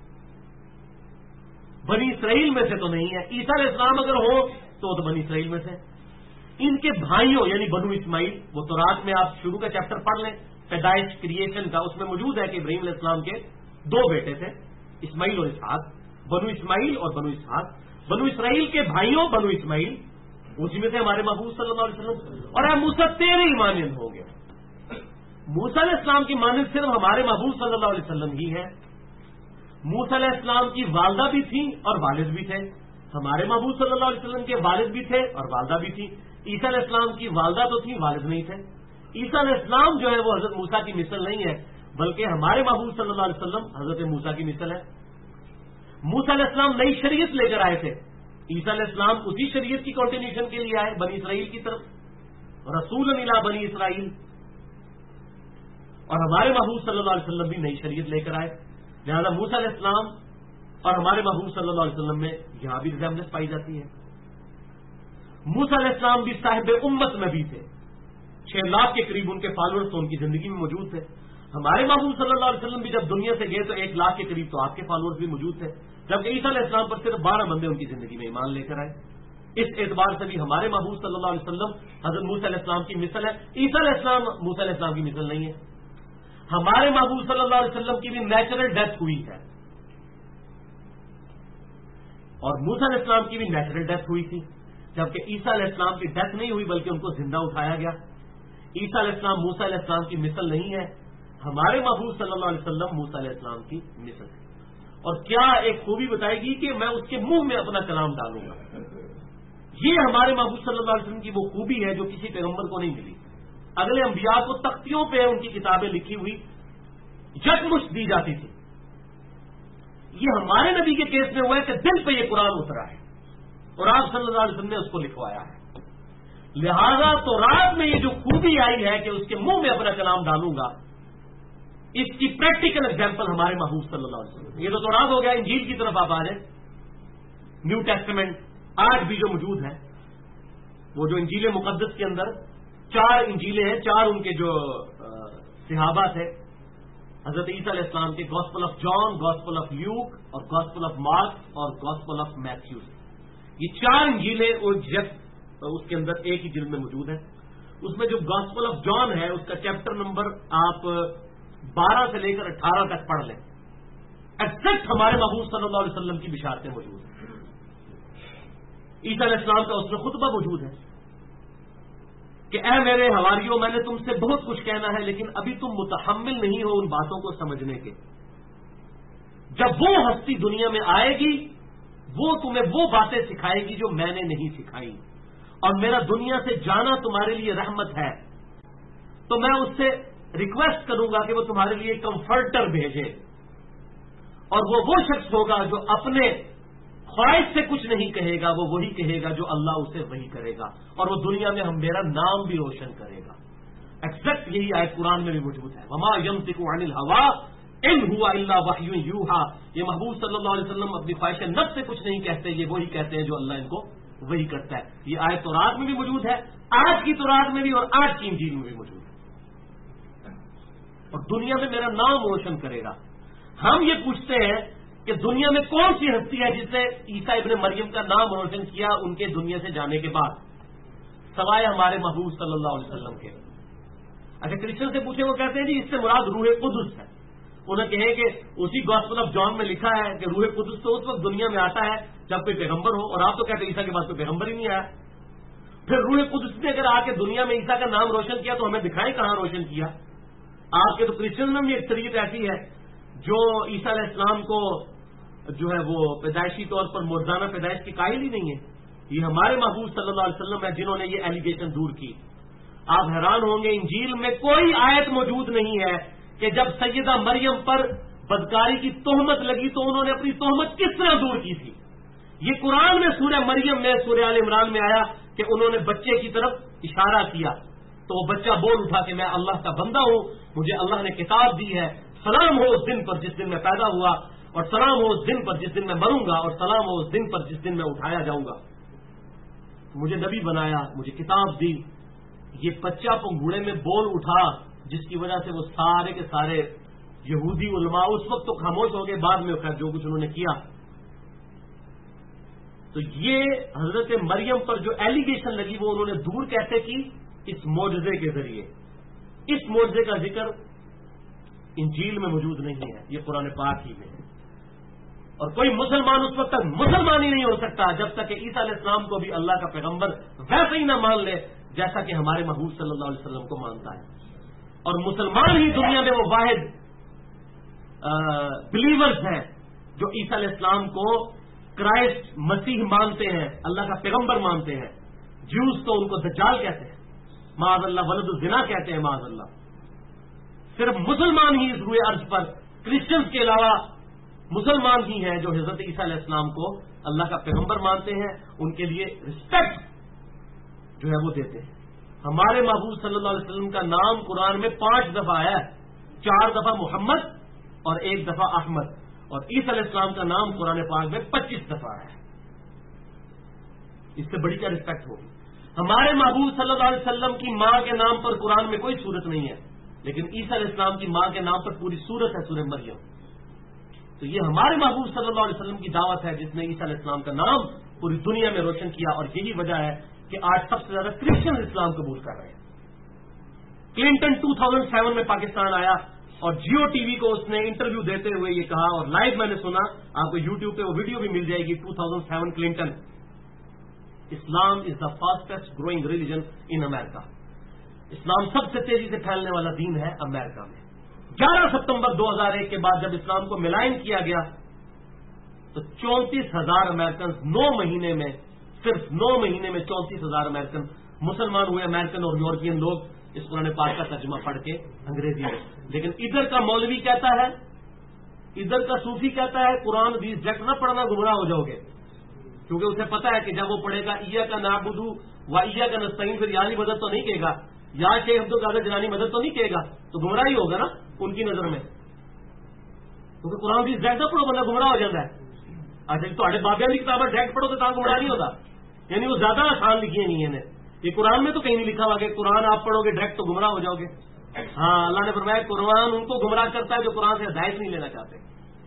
Speaker 1: بنی اسرائیل میں سے تو نہیں ہے. عیسیٰ علیہ السلام اگر ہو تو بنی اسرائیل میں سے. ان کے بھائیوں یعنی بنو اسماعیل، وہ تورات میں آپ شروع کا چیپٹر پڑھ لیں، پیدائش کریشن کا، اس میں موجود ہے کہ ابراہیم علیہ السلام کے 2 بیٹے تھے، اسماعیل اور اسحاق. بنو اسماعیل اور بنو اسحاق، بنو اسرائیل کے بھائیوں بنو اسماعیل، اسی میں سے ہمارے محبوب صلی اللہ علیہ وسلم. اور اے موسیٰ تیرے ہی مانند ہو گئے. موسیٰ علیہ السلام کی مانند صرف ہمارے محبوب صلی اللہ علیہ وسلم ہی ہے. موسیٰ علیہ السلام کی والدہ بھی تھیں اور والد بھی تھے. ہمارے محبوب صلی اللہ علیہ وسلم کے والد بھی تھے اور والدہ بھی تھی. عیسیٰ علیہ السلام کی والدہ تو تھی، والد نہیں تھے. عیسیٰ علیہ السلام جو ہے وہ حضرت موسیٰ کی مثل نہیں ہے، بلکہ ہمارے محبوب صلی اللہ علیہ وسلم حضرت موسیٰ کی مثل ہے. موسیٰ علیہ السلام نئی شریعت لے کر آئے تھے، عیسیٰ علیہ السلام اسی شریعت کی کنٹینیوشن کے لیے آئے بنی اسرائیل کی طرف، رسول الی بنی اسرائیل. اور ہمارے محبوب صلی اللہ علیہ وسلم بھی نئی شریعت لے کر آئے. لہذا موسیٰ علیہ السلام اور ہمارے محبوب صلی اللہ علیہ وسلم میں یہاں بھی ریزمبلنس پائی جاتی ہے. موسیٰ علیہ السلام بھی صاحب امت میں بھی تھے، 6 لاکھ کے قریب ان کے فالوورز تو ان کی زندگی میں موجود تھے. ہمارے محبوب صلی اللہ علیہ وسلم بھی جب دنیا سے گئے تو 1 لاکھ کے قریب تو آپ کے فالوورز بھی موجود تھے، جبکہ عیسیٰ علیہ السلام پر صرف 12 بندے ان کی زندگی میں ایمان لے کر آئے. اس اعتبار سے بھی ہمارے محبوب صلی اللہ علیہ وسلم حضرت موسیٰ علیہ السلام کی مثل ہے. عیسیٰ علیہ السلام موسیٰ علیہ السلام کی مثل نہیں ہے. ہمارے محبوب صلی اللہ علیہ وسلم کی بھی نیچرل ڈیتھ ہوئی ہے اور موسیٰ علیہ السلام کی بھی نیچرل ڈیتھ ہوئی تھی، جبکہ عیسیٰ علیہ السلام کی ڈیتھ نہیں ہوئی بلکہ ان کو زندہ اٹھایا گیا. عیسیٰ علیہ السلام موسیٰ علیہ السلام کی مثل نہیں ہے. ہمارے محبوب صلی اللہ علیہ وسلم موسیٰ علیہ السلام کی مثل ہے. اور کیا ایک خوبی بتائے گی کہ میں اس کے منہ میں اپنا کلام ڈالوں گا. یہ ہمارے محبوب صلی اللہ علیہ وسلم کی وہ خوبی ہے جو کسی پیغمبر کو نہیں ملی. اگلے انبیاء کو تختیوں پہ ان کی کتابیں لکھی ہوئی یکمشت دی جاتی تھی. یہ ہمارے نبی کے کیس میں ہوا ہے کہ دل پہ یہ قرآن اترا ہے اور آپ صلی اللہ علیہ وسلم نے اس کو لکھوایا ہے. لہذا تو رات میں یہ جو خوبی آئی ہے کہ اس کے منہ میں اپنا کلام ڈالوں گا، اس کی پریکٹیکل ایگزامپل ہمارے محبوب صلی اللہ علیہ وسلم. یہ تو رات ہو گیا. انجیل کی طرف آپ آ جائیں. نیو ٹیسٹمنٹ آج بھی جو موجود ہے، وہ جو انجیل مقدس کے اندر 4 انجیلیں ہیں، 4 ان کے جو صحابہ تھے، حضرت عیسیٰ علیہ السلام کے gospel of John, gospel of Luke اور گاسپل آف مارک اور گاسپل آف میتھیو. یہ 4 انجیلیں اس کے اندر ایک ہی جلد میں موجود ہے. اس میں جو گاسپل آف جان ہے اس کا چیپٹر نمبر آپ 12 سے لے کر 18 تک پڑھ لیں. ایگزیکٹ ہمارے محبوب صلی اللہ علیہ وسلم کی بشارتیں موجود ہیں. عیسیٰ علیہ السلام کا اس میں خطبہ موجود ہے کہ اے میرے حواریوں، میں نے تم سے بہت کچھ کہنا ہے لیکن ابھی تم متحمل نہیں ہو ان باتوں کو سمجھنے کے. جب وہ ہستی دنیا میں آئے گی وہ تمہیں وہ باتیں سکھائے گی جو میں نے نہیں سکھائی، اور میرا دنیا سے جانا تمہارے لیے رحمت ہے. تو میں اس سے ریکویسٹ کروں گا کہ وہ تمہارے لیے کمفرٹر بھیجے، اور وہ شخص ہوگا جو اپنے خواہش سے کچھ نہیں کہے گا، وہ وہی کہے گا جو اللہ اسے وہی کرے گا، اور وہ دنیا میں ہم میرا نام بھی روشن کرے گا. ایگزیکٹ یہی آیت قرآن میں بھی موجود ہے. وما ينطق عن الهوى ان هو الا وحی یوحى. یہ محبوب صلی اللہ علیہ وسلم اپنی خواہش نفس سے کچھ نہیں کہتے، یہ وہی کہتے ہیں جو اللہ ان کو وہی کرتا ہے. یہ آیت تورات میں بھی موجود ہے، آج کی تورات میں بھی اور آج کی انجیل میں بھی موجود ہے، اور دنیا میں میرا نام روشن کرے گا. ہم یہ پوچھتے ہیں کہ دنیا میں کون سی ہستی ہے جس نے عیسیٰ ابن مریم کا نام روشن کیا ان کے دنیا سے جانے کے بعد، سوائے ہمارے محبوب صلی اللہ علیہ وسلم کے. اچھا کرسچن سے پوچھیں، وہ کہتے ہیں جی اس سے مراد روح قدس ہے. انہیں کہیں کہ اسی گاسپل آف جان میں لکھا ہے کہ روح قدس تو اس وقت دنیا میں آتا ہے جب کوئی پیغمبر ہو، اور آپ تو کہتے ہیں عیسیٰ کے بعد کوئی پیغمبر ہی نہیں آیا. پھر روح قدس نے اگر آ کے دنیا میں عیسیٰ کا نام روشن کیا تو ہمیں دکھائیں کہاں روشن کیا. آپ کے تو کرسچن میں بھی ایک طریقت ایسی ہے جو عیسیٰ علیہ السلام کو جو ہے وہ پیدائشی طور پر مردانہ پیدائش کی قائل ہی نہیں ہے. یہ ہمارے محبوب صلی اللہ علیہ وسلم ہے جنہوں نے یہ ایلیگیشن دور کی. آپ حیران ہوں گے انجیل میں کوئی آیت موجود نہیں ہے کہ جب سیدہ مریم پر بدکاری کی تہمت لگی تو انہوں نے اپنی تہمت کس طرح دور کی تھی. یہ قرآن میں سورہ مریم میں سورہ آل عمران میں آیا کہ انہوں نے بچے کی طرف اشارہ کیا تو وہ بچہ بول اٹھا کہ میں اللہ کا بندہ ہوں، مجھے اللہ نے کتاب دی ہے، سلام ہو اس دن پر جس دن میں پیدا ہوا، اور سلام ہو اس دن پر جس دن میں مروں گا، اور سلام ہو اس دن پر جس دن میں اٹھایا جاؤں گا. مجھے نبی بنایا، مجھے کتاب دی. یہ بچہ پنگھوڑے میں بول اٹھا جس کی وجہ سے وہ سارے کے سارے یہودی علماء اس وقت تو خاموش ہو گئے، بعد میں جو کچھ انہوں نے کیا. تو یہ حضرت مریم پر جو ایلیگیشن لگی وہ انہوں نے دور کیسے کی؟ اس معجزے کے ذریعے. اس معجزے کا ذکر انجیل میں موجود نہیں ہے، یہ قرآن پاک ہی میں ہے. اور کوئی مسلمان اس وقت تک مسلمان ہی نہیں ہو سکتا جب تک کہ عیسیٰ علیہ السلام کو بھی اللہ کا پیغمبر ویسے ہی نہ مان لے جیسا کہ ہمارے محبوب صلی اللہ علیہ وسلم کو مانتا ہے. اور مسلمان ہی دنیا میں وہ واحد بلیورز ہیں جو عیسیٰ علیہ السلام کو کرائسٹ مسیح مانتے ہیں، اللہ کا پیغمبر مانتے ہیں. جیوز تو ان کو دجال کہتے ہیں، معاذ اللہ ولد الزنا کہتے ہیں، معاذ اللہ. صرف مسلمان ہی اس روئے ارض پر کرسچنز کے علاوہ مسلمان ہی ہیں جو حضرت عیسیٰ علیہ السلام کو اللہ کا پیغمبر مانتے ہیں، ان کے لیے رسپیکٹ جو ہے وہ دیتے ہیں. ہمارے محبوب صلی اللہ علیہ وسلم کا نام قرآن میں 5 دفعہ آیا ہے، 4 دفعہ محمد اور 1 دفعہ احمد، اور عیسیٰ علیہ السلام کا نام قرآن پاک میں 25 دفعہ آیا ہے. اس سے بڑی کیا رسپیکٹ ہوگی؟ ہمارے محبوب صلی اللہ علیہ وسلم کی ماں کے نام پر قرآن میں کوئی صورت نہیں ہے، لیکن عیسیٰ علیہ السلام کی ماں کے نام پر پوری صورت ہے، سورہ مریم. تو یہ ہمارے محبوب صلی اللہ علیہ وسلم کی دعوت ہے جس نے عیسیٰ علیہ السلام کا نام پوری دنیا میں روشن کیا. اور یہی وجہ ہے کہ آج سب سے زیادہ کرسچن اسلام قبول کر رہے ہیں. کلنٹن 2007 میں پاکستان آیا اور جیو ٹی وی کو اس نے انٹرویو دیتے ہوئے یہ کہا، اور لائیو میں نے سنا، آپ کو یوٹیوب پہ وہ ویڈیو بھی مل جائے گی. 2007 Clinton, Islam is the fastest growing religion in America. اسلام سب سے تیزی سے پھیلنے والا دین ہے امریکہ میں. 11 ستمبر 2001 کے بعد جب اسلام کو ملائن کیا گیا تو 34,000 امریکن 9 مہینے میں، صرف 9 مہینے میں 34,000 امریکن مسلمان ہوئے. امریکن اور یورپین لوگ اس قرآن پاک کا ترجمہ پڑھ کے انگریزی میں. لیکن ادھر کا مولوی کہتا ہے، ادھر کا صوفی کہتا ہے قرآن حدیث ڈائریکٹ نہ پڑھنا، گمراہ ہو جاؤ گے. کیونکہ اسے پتا ہے کہ جب وہ پڑھے گا ایاک نعبد و ایاک نستعین، پھر یعنی مدد تو نہیں کہے گا، یا شیخ عبد القادر جیلانی مدد تو نہیں کہے گا، تو گمراہ ہی ہوگا نا ان کی نظر میں. کیونکہ قرآن حدیث ڈائریکٹ نہ پڑھو بندہ گمراہ ہو جاتا ہے. اچھا تھوڑے بابیاں کی کتابیں ڈائریکٹ پڑھو تو گمراہ نہیں ہوتا، یعنی وہ زیادہ آسان لکھی ہیں نہیں ہے. یہ قرآن میں تو کہیں نہیں لکھا ہوا کہ قرآن آپ پڑھو گے ڈائریکٹ تو گمراہ ہو جاؤ گے. ہاں، اللہ نے فرمایا قرآن ان کو گمراہ کرتا ہے جو قرآن سے ہدایت نہیں لینا چاہتے،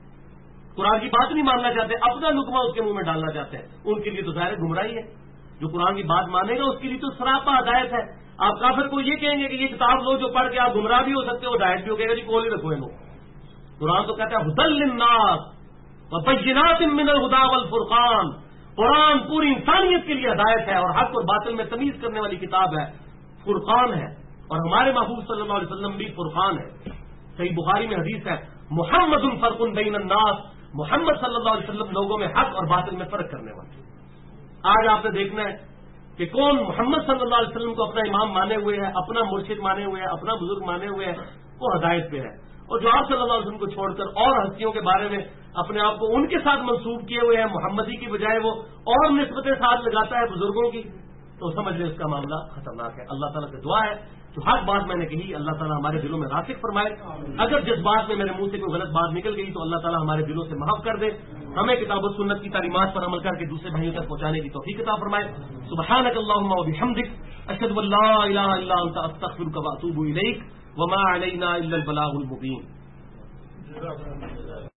Speaker 1: قرآن کی بات نہیں ماننا چاہتے، اپنا لقمہ اس کے منہ میں ڈالنا چاہتے ہیں. ان کے لیے تو ظاہر گمراہی ہے. جو قرآن کی بات مانے گا اس کے لیے تو سراپا ہدایت ہے. آپ کافر کو یہ کہیں گے کہ یہ کتاب لو جو پڑھ کے آپ گمراہ بھی ہو سکتے ہو، ہدایت بھی ہو، کہے گا جی کول ہی رکھو. قرآن تو کہتا ہے ھدی للناس وبینات من الھدی والفرقان. قرآن پوری انسانیت کے لیے ہدایت ہے اور حق اور باطل میں تمیز کرنے والی کتاب ہے، فرقان ہے. اور ہمارے محبوب صلی اللہ علیہ وسلم بھی فرقان ہے. صحیح بخاری میں حدیث ہے، محمد فرق بین الناس، محمد صلی اللہ علیہ وسلم لوگوں میں حق اور باطل میں فرق کرنے والے. آج آپ نے دیکھنا ہے کہ کون محمد صلی اللہ علیہ وسلم کو اپنا امام مانے ہوئے ہے، اپنا مرشد مانے ہوئے ہے، اپنا بزرگ مانے ہوئے ہے، وہ ہدایت پہ ہے. اور جو آپ صلی اللہ علیہ وسلم کو چھوڑ کر اور ہستیوں کے بارے میں اپنے آپ کو ان کے ساتھ منسوب کیے ہوئے ہیں، محمدی کی بجائے وہ اور نسبتیں ساتھ لگاتا ہے بزرگوں کی، تو سمجھ لیں اس کا معاملہ خطرناک ہے. اللہ تعالیٰ سے دعا ہے جو حق بات میں نے کہی اللہ تعالیٰ ہمارے دلوں میں راسخ فرمائے. اگر جس بات میں میرے منہ سے کوئی غلط بات نکل گئی تو اللہ تعالیٰ ہمارے دلوں سے معاف کر دے. ہمیں کتاب و سنت کی تعلیمات پر عمل کر کے دوسرے بھائیوں تک پہنچانے کی توفیق عطا فرمائے. سبحانک اللہم و بحمدک، اشہد ان لا الہ الا انت، استغفرک و اتوب الیک، وما علینا الا البلاغ المبین.